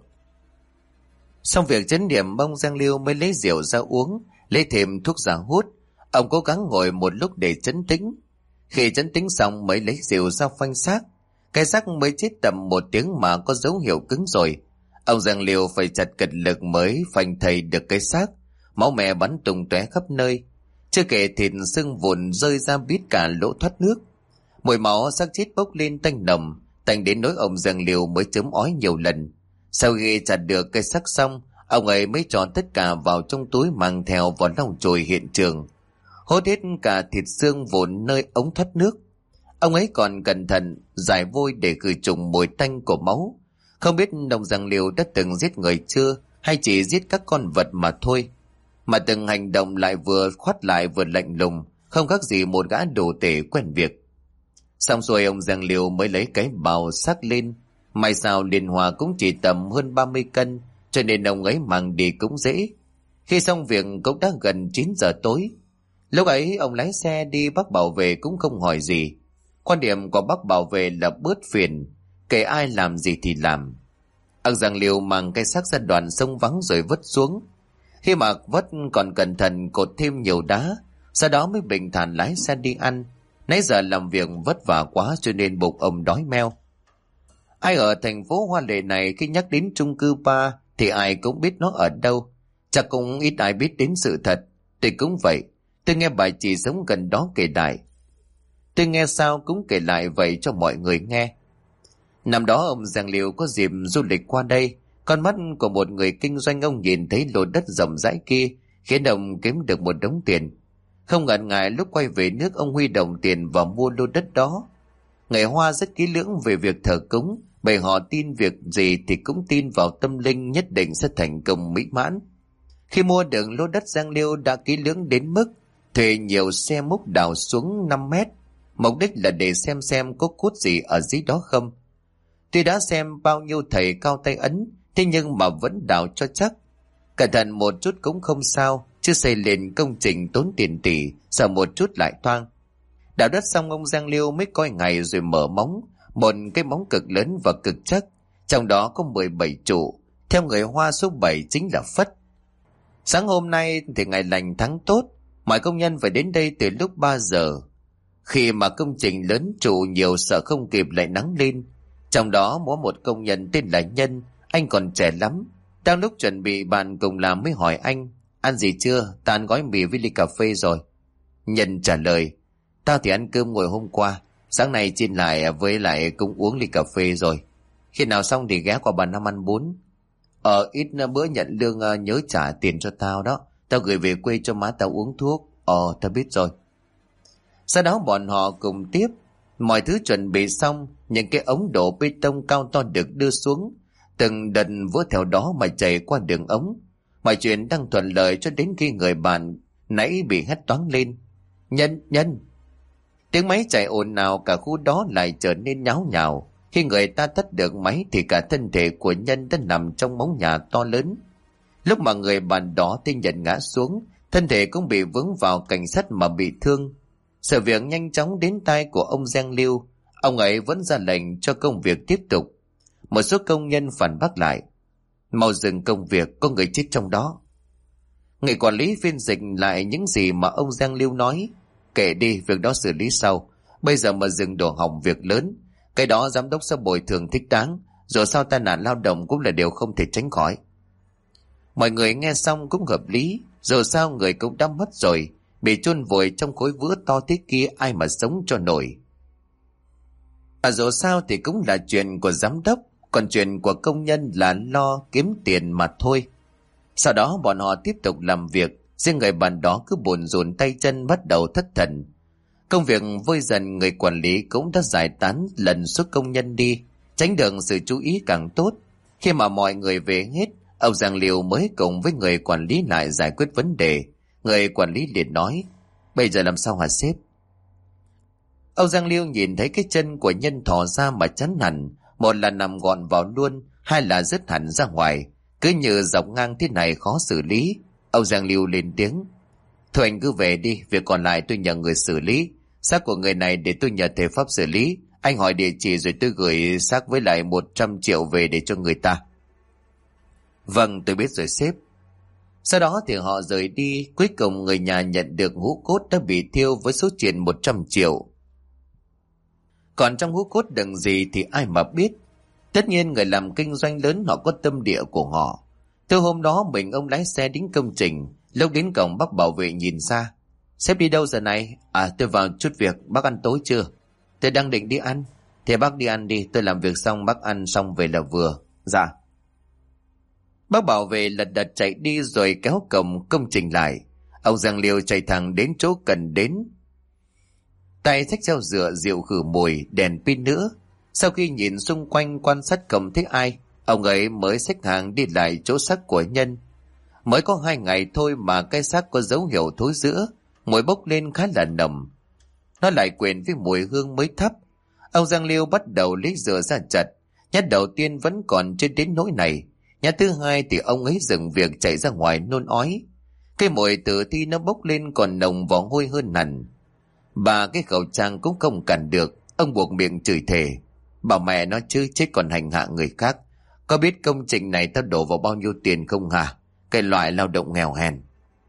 Xong việc trấn điểm, ông Giang Liêu mới lấy rượu ra uống, lấy thêm thuốc giả hút. Ông cố gắng ngồi một lúc để trấn tĩnh. Khi trấn tĩnh xong mới lấy rượu ra phanh xác. Cái xác mới chết tầm 1 tiếng mà có dấu hiệu cứng rồi. Ông Giang Liêu phải chặt cật lực mới phanh thầy được cái xác. Máu me bắn tung tóe khắp nơi. Chưa kể thịt xương vụn rơi ra bít cả lỗ thoát nước. Mùi máu xác chết bốc lên tanh nồng, tanh đến nỗi ông Giang Liêu mới chớm ói nhiều lần. Sau khi chặt được cái xác xong, ông ấy mới cho tất cả vào trong túi mang theo vào lau chùi hiện trường, hốt hết cả thịt xương vụn nơi ống thoát nước. Ông ấy còn cẩn thận rải vôi để khử trùng mùi tanh của máu. Không biết ông Giang Liêu đã từng giết người chưa, hay chỉ giết các con vật mà thôi, mà từng hành động lại vừa khoát lại vừa lạnh lùng, không khác gì một gã đồ tể quen việc. Xong rồi ông Giang Liêu mới lấy cái bào xác lên. May sao Liên Hoa cũng chỉ tầm hơn 30 cân, cho nên ông ấy mang đi cũng dễ. Khi xong việc cũng đã gần 9 giờ tối. Lúc ấy ông lái xe đi, bác bảo vệ cũng không hỏi gì. Quan điểm của bác bảo vệ là bớt phiền, kể ai làm gì thì làm. Ông Giang Liêu mang cái xác ra đoạn sông vắng rồi vứt xuống. Khi mà vứt còn cẩn thận cột thêm nhiều đá, sau đó mới bình thản lái xe đi ăn. Nãy giờ làm việc vất vả quá cho nên bụng ông đói meo. Ai ở thành phố Hoa Lệ này khi nhắc đến chung cư 3 thì ai cũng biết nó ở đâu. Chắc cũng ít ai biết đến sự thật. Tôi cũng vậy. Tôi nghe bà chị sống gần đó kể lại. Tôi nghe sao cũng kể lại vậy cho mọi người nghe. Năm đó ông Giang Liêu có dịp du lịch qua đây. Con mắt của một người kinh doanh ông nhìn thấy lô đất rộng rãi kia, khiến ông kiếm được một đống tiền. Không ngần ngại lúc quay về nước, ông huy động tiền vào mua lô đất đó. Người Hoa rất kỹ lưỡng về việc thờ cúng, bởi họ tin việc gì thì cũng tin vào tâm linh nhất định sẽ thành công mỹ mãn. Khi mua được lô đất, Giang Liêu đã kỹ lưỡng đến mức thuê nhiều xe múc đào xuống 5 mét, mục đích là để xem có cốt gì ở dưới đó không. Tuy đã xem bao nhiêu thầy cao tay ấn, thế nhưng mà vẫn đào cho chắc. Cẩn thận một chút cũng không sao, chứ xây lên công trình tốn tiền tỷ, sợ một chút lại toang. Đào đất xong, ông Giang Liêu mới coi ngày rồi mở móng, một cái móng cực lớn và cực chắc, trong đó có 17 trụ. Theo người Hoa, số 7 chính là Phất. Sáng hôm nay thì ngày lành tháng tốt, mọi công nhân phải đến đây từ lúc 3 giờ. Khi mà công trình lớn trụ nhiều sợ không kịp lại nắng lên. Trong đó có một công nhân tên là Nhân, anh còn trẻ lắm. Đang lúc chuẩn bị bạn cùng làm mới hỏi anh: ăn gì chưa? Ta ăn gói mì với ly cà phê rồi. Nhân trả lời: tao thì ăn cơm ngồi hôm qua, sáng nay xin lại với lại cũng uống ly cà phê rồi. Khi nào xong thì ghé qua bà Năm ăn bún. Ít bữa nhận lương nhớ trả tiền cho tao đó. Tao gửi về quê cho má tao uống thuốc. Tao biết rồi. Sau đó bọn họ cùng tiếp. Mọi thứ chuẩn bị xong, những cái ống đổ bê tông cao to được đưa xuống. Từng đợt vỡ theo đó mà chảy qua đường ống. Mọi chuyện đang thuận lợi cho đến khi người bạn nãy bị hét toáng lên. Nhân! Tiếng máy chạy ồn ào, cả khu đó lại trở nên nháo nhào. Khi người ta tắt được máy thì cả thân thể của Nhân đã nằm trong móng nhà to lớn. Lúc mà người bạn đó tên Nhân ngã xuống, thân thể cũng bị vướng vào cảnh sắt mà bị thương. Sự việc nhanh chóng đến tai của ông Giang Liêu. Ông ấy vẫn ra lệnh cho công việc tiếp tục. Một số công nhân phản bác lại. Mau dừng công việc, có người chết trong đó. Người quản lý phiên dịch lại những gì mà ông Giang Liêu nói. Kệ đi, việc đó xử lý sau. Bây giờ mà dừng đổ hỏng việc lớn, cái đó giám đốc sẽ bồi thường thích đáng. Dù sao tai nạn lao động cũng là điều không thể tránh khỏi. Mọi người nghe xong cũng hợp lý. Dù sao người cũng đã mất rồi, bị chôn vùi trong khối vữa to thế kia, ai mà sống cho nổi. Dù sao thì cũng là chuyện của giám đốc, còn chuyện của công nhân là lo kiếm tiền mà thôi. Sau đó bọn họ tiếp tục làm việc. Riêng người bạn đó cứ bồn rộn tay chân, bắt đầu thất thần. Công việc vơi dần, người quản lý cũng đã giải tán lần số công nhân đi, tránh được sự chú ý càng tốt. Khi mà mọi người về hết, ông Giang Liêu mới cùng với người quản lý lại giải quyết vấn đề. Người quản lý liền nói: Bây giờ làm sao hả sếp? Ông Giang Liêu nhìn thấy cái chân của Nhân thò ra mà chán hẳn. Một là nằm gọn vào luôn, hai là rứt hẳn ra ngoài. Cứ như dọc ngang thế này khó xử lý. Ông Giang Liêu lên tiếng: Thôi anh cứ về đi, việc còn lại tôi nhờ người xử lý. Xác của người này để tôi nhờ thầy pháp xử lý. Anh hỏi địa chỉ rồi tôi gửi xác với lại 100 triệu về để cho người ta. Vâng, tôi biết rồi sếp. Sau đó thì họ rời đi. Cuối cùng người nhà nhận được hũ cốt đã bị thiêu với số tiền 100 triệu. Còn trong hũ cốt đựng gì thì ai mà biết. Tất nhiên người làm kinh doanh lớn họ có tâm địa của họ. Từ hôm đó mình ông lái xe đến công trình. Lúc đến cổng bác bảo vệ nhìn ra: Sếp đi đâu giờ này? Tôi vào chút việc. Bác ăn tối chưa? Tôi đang định đi ăn. Thế bác đi ăn đi, tôi làm việc xong bác ăn xong về là vừa. Dạ. Bác bảo vệ lật đật chạy đi rồi kéo cổng công trình lại. Ông Giang Liêu chạy thẳng đến chỗ cần đến. Tay xách theo rượu rượu khử mùi, đèn pin nữa. Sau khi nhìn xung quanh quan sát không thấy ai, ông ấy mới xách hàng đi lại chỗ xác của Nhân. Mới có 2 ngày thôi mà cái xác có dấu hiệu thối rữa, mùi bốc lên khá là nồng. Nó lại quyện với mùi hương mới thấp. Ông Giang Liêu bắt đầu lấy rửa ra chặt. Nhát đầu tiên vẫn còn chưa đến nỗi này. Nhát thứ hai thì ông ấy dừng việc chạy ra ngoài nôn ói. Cái mùi tử thi nó bốc lên còn nồng và hôi hơn hẳn. Bà cái khẩu trang cũng không cản được. Ông buộc miệng chửi thề: Bảo mẹ nó chứ, chết còn hành hạ người khác. Có biết công trình này tao đổ vào bao nhiêu tiền không hả? Cái loại lao động nghèo hèn.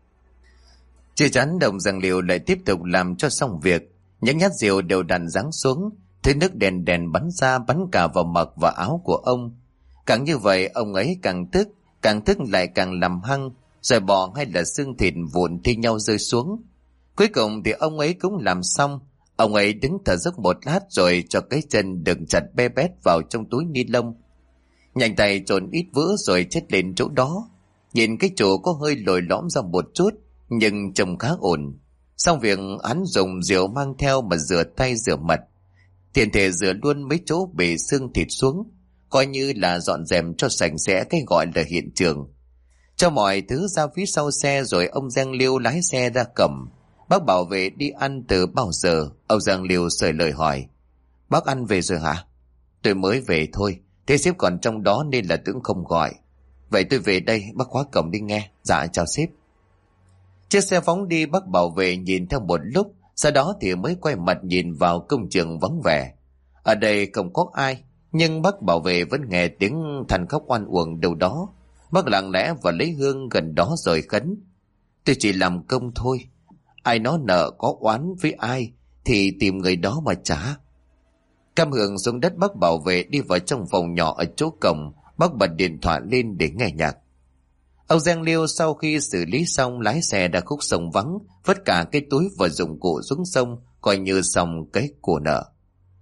Chưa chán, đồng Giang Liêu lại tiếp tục làm cho xong việc. Những nhát rượu đều đặn giáng xuống. Thứ nước đèn đèn bắn ra, bắn cả vào mặc và áo của ông. Càng như vậy ông ấy càng tức lại càng làm hăng. Rồi bò hay là xương thịt vụn thi nhau rơi xuống. Cuối cùng thì ông ấy cũng làm xong. Ông ấy đứng thở dốc một lát rồi cho cái chân đựng chặt be bét vào trong túi ni lông. Nhanh tay trộn ít vữa rồi chất lên chỗ đó. Nhìn cái chỗ có hơi lồi lõm ra một chút, nhưng trông khá ổn. Xong việc hắn dùng rượu mang theo mà rửa tay rửa mặt. Tiện thể rửa luôn mấy chỗ bị xương thịt xuống, coi như là dọn dẹp cho sạch sẽ cái gọi là hiện trường. Cho mọi thứ ra phía sau xe rồi ông Giang Liêu lái xe ra cổng. Bác bảo vệ đi ăn từ bao giờ? Ông Giang Liêu sởi lời hỏi: Bác ăn về rồi hả? Tôi mới về thôi. Thế sếp còn trong đó nên là tưởng không gọi. Vậy tôi về đây, bác khóa cổng đi nghe. Dạ chào sếp. Chiếc xe phóng đi. Bác bảo vệ nhìn theo một lúc, sau đó thì mới quay mặt nhìn vào công trường vắng vẻ. Ở đây không có ai, nhưng bác bảo vệ vẫn nghe tiếng than khóc oan uổng đâu đó. Bác lặng lẽ và lấy hương gần đó rồi khấn: Tôi chỉ làm công thôi. Ai nó nợ có oán với ai thì tìm người đó mà trả. Cam hưởng xuống đất, bác bảo vệ đi vào trong phòng nhỏ ở chỗ cổng. Bác bật điện thoại lên để nghe nhạc. Ông Giang Liêu sau khi xử lý xong lái xe ra khúc sông vắng, vứt cả cái túi và dụng cụ xuống sông, coi như xong cái của nợ.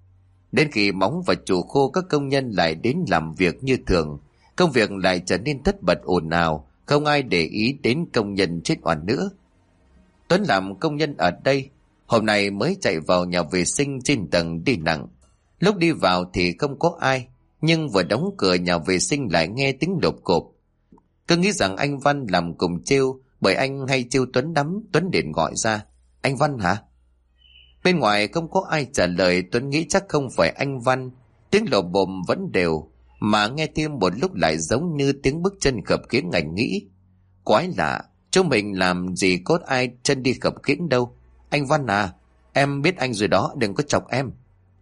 Đến khi móng và chủ khô, các công nhân lại đến làm việc như thường. Công việc lại trở nên tất bật ồn ào, không ai để ý đến công nhân chết oan nữa. Tuấn làm công nhân ở đây, hôm nay mới chạy vào nhà vệ sinh trên tầng đi nặng. Lúc đi vào thì không có ai, nhưng vừa đóng cửa nhà vệ sinh lại nghe tiếng lộp cộp. Cứ nghĩ rằng anh Văn làm cùng trêu, bởi anh hay trêu Tuấn lắm. Tuấn liền gọi ra: "Anh Văn hả?" Bên ngoài không có ai trả lời. Tuấn nghĩ chắc không phải anh Văn. Tiếng lộp bộp vẫn đều, mà nghe thêm một lúc lại giống như tiếng bước chân khập khiễng. Anh nghĩ quái lạ, chúng mình làm gì có ai chân đi khập khiễng đâu. "Anh Văn à, em biết anh rồi đó, đừng có chọc em."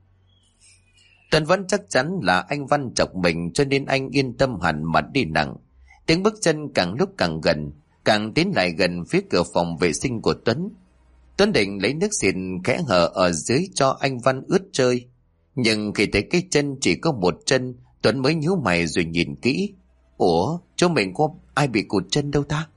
Tuấn vẫn chắc chắn là anh Văn chọc mình, cho nên anh yên tâm hẳn mà đi nặng. Tiếng bước chân càng lúc càng gần, càng tiến lại gần phía cửa phòng vệ sinh của Tuấn. Tuấn định lấy nước xịt khẽ hở ở dưới cho anh Văn ướt chơi. Nhưng khi thấy cái chân chỉ có một chân, Tuấn mới nhíu mày rồi nhìn kỹ. Ủa, chỗ mình có ai bị cụt chân đâu ta?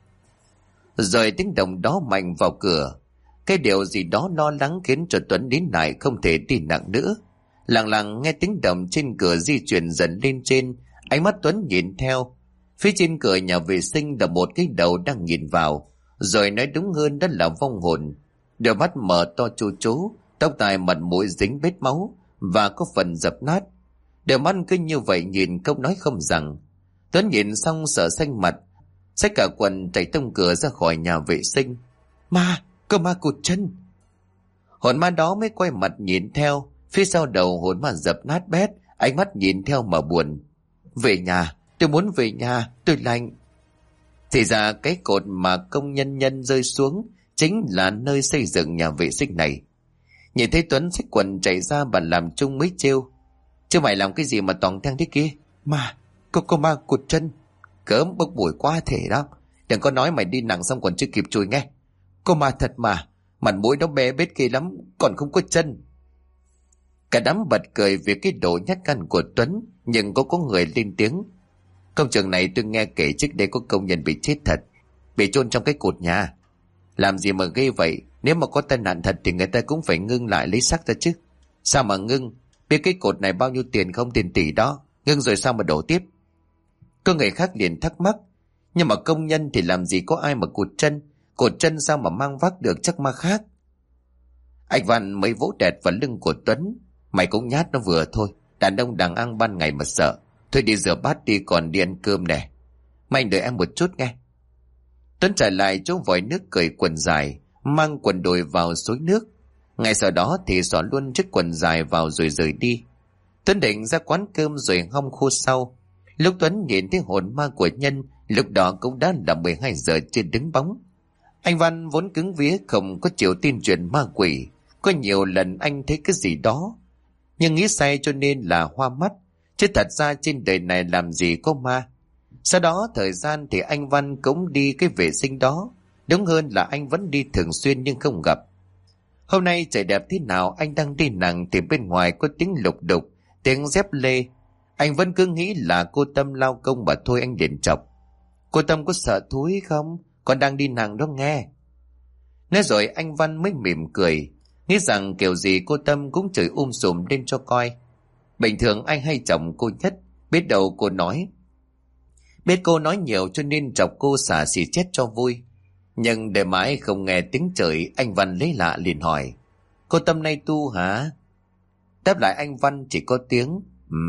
Rồi tiếng động đó mạnh vào cửa. Cái điều gì đó lo lắng khiến cho Tuấn đến lại không thể đi nặng nữa. Lặng lặng nghe tiếng động trên cửa di chuyển dần lên trên. Ánh mắt Tuấn nhìn theo. Phía trên cửa nhà vệ sinh là một cái đầu đang nhìn vào. Rồi nói đúng hơn đó là vong hồn. Đôi mắt mở to chố chố, tóc tai mặt mũi dính vết máu và có phần dập nát. Đôi mắt cứ như vậy nhìn không nói không rằng. Tuấn nhìn xong sợ xanh mặt, xách cả quần chạy tông cửa ra khỏi nhà vệ sinh. Ma, cơ ma cụt chân. Hồn ma đó mới quay mặt nhìn theo. Phía sau đầu hồn ma dập nát bét, ánh mắt nhìn theo mà buồn. Về nhà, tôi muốn về nhà, tôi lạnh. Thì ra cái cột mà công nhân nhân rơi xuống chính là nơi xây dựng nhà vệ sinh này. Nhìn thấy Tuấn xách quần chạy ra và làm chung mới trêu: "Chứ mày làm cái gì mà toàn theo thế kia?" "Ma, cô ma cụt chân." "Cớm bốc bụi quá thể đó. Đừng có nói mày đi nặng xong còn chưa kịp chùi nghe. Cô ma thật mà, mặt mũi nó bé bết kia lắm, còn không có chân." Cả đám bật cười vì cái độ nhát gan của Tuấn, nhưng có người lên tiếng: "Công trường này tôi nghe kể trước đây có công nhân bị chết thật, bị chôn trong cái cột nhà. Làm gì mà ghê vậy, nếu mà có tai nạn thật thì người ta cũng phải ngưng lại lấy xác ra chứ. Sao mà ngưng, biết cái cột này bao nhiêu tiền không? Tiền tỷ đó, ngưng rồi sao mà đổ tiếp?" Có người khác liền thắc mắc: "Nhưng mà công nhân thì làm gì có ai mà cột chân sao mà mang vác được, chắc ma khác." Anh Văn mới vỗ đẹt vào lưng của Tuấn: "Mày cũng nhát nó vừa thôi, đàn ông đàng ăn ban ngày mà sợ. Thôi đi rửa bát đi, còn đi ăn cơm nè. Mày đợi em một chút nghe." Tuấn trở lại chỗ vòi nước, cởi quần dài, mang quần đùi vào suối nước. Ngay sau đó thì xỏ luôn chiếc quần dài vào rồi rời đi. Tuấn định ra quán cơm rồi hong khô sau. Lúc Tuấn nhìn thấy hồn ma của Nhân, lúc đó cũng đã là 12 giờ trên đứng bóng. Anh Văn vốn cứng vía không có chịu tin chuyện ma quỷ. Có nhiều lần anh thấy cái gì đó, nhưng nghĩ sai cho nên là hoa mắt. Chứ thật ra trên đời này làm gì có ma. Sau đó thời gian thì anh Văn cũng đi cái vệ sinh đó. Đúng hơn là anh vẫn đi thường xuyên nhưng không gặp. Hôm nay trời đẹp thế nào, anh đang đi nặng thì bên ngoài có tiếng lục đục, tiếng dép lê. Anh vẫn cứ nghĩ là cô Tâm lao công mà thôi, anh liền chọc: "Cô Tâm có sợ thúi không? Con đang đi nặng đó nghe." Nói rồi anh Văn mới mỉm cười, nghĩ rằng kiểu gì cô Tâm cũng chửi sùm lên cho coi. Bình thường anh hay chọc cô nhất, biết đâu cô nói. Biết cô nói nhiều cho nên chọc cô xả xì chết cho vui. Nhưng để mãi không nghe tiếng chửi, anh Văn lấy lạ liền hỏi: "Cô Tâm nay tu hả?" Đáp lại anh Văn chỉ có tiếng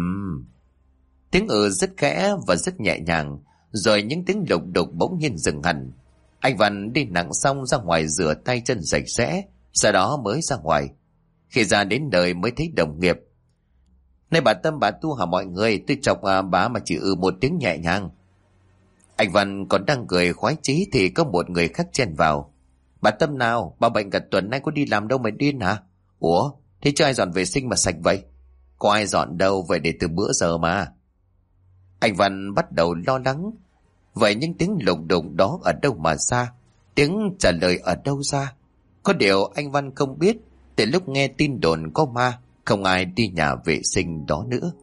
tiếng rất khẽ và rất nhẹ nhàng. Rồi những tiếng lục đục bỗng nhiên dừng hẳn. Anh Văn đi nặng xong ra ngoài rửa tay chân sạch sẽ, sau đó mới ra ngoài. Khi ra đến nơi mới thấy đồng nghiệp: "Này bà Tâm, bà tu hả mọi người? Tôi chọc bà mà chỉ một tiếng nhẹ nhàng." Anh Văn còn đang cười khoái chí thì có một người khác chen vào: "Bà Tâm nào, bà bệnh cả tuần nay có đi làm đâu mà điên hả? Ủa, thế cho ai dọn vệ sinh mà sạch vậy?" "Có ai dọn đâu, vậy để từ bữa giờ mà." Anh Văn bắt đầu lo lắng. Vậy những tiếng lục đục đó ở đâu mà ra? Tiếng trả lời ở đâu ra? Có điều anh Văn không biết, từ lúc nghe tin đồn có ma, không ai đi nhà vệ sinh đó nữa.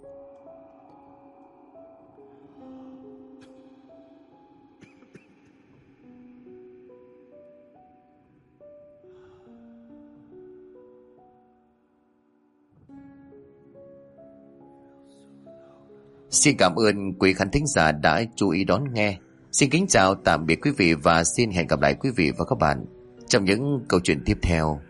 Xin cảm ơn quý khán thính giả đã chú ý đón nghe. Xin kính chào tạm biệt quý vị và xin hẹn gặp lại quý vị và các bạn trong những câu chuyện tiếp theo.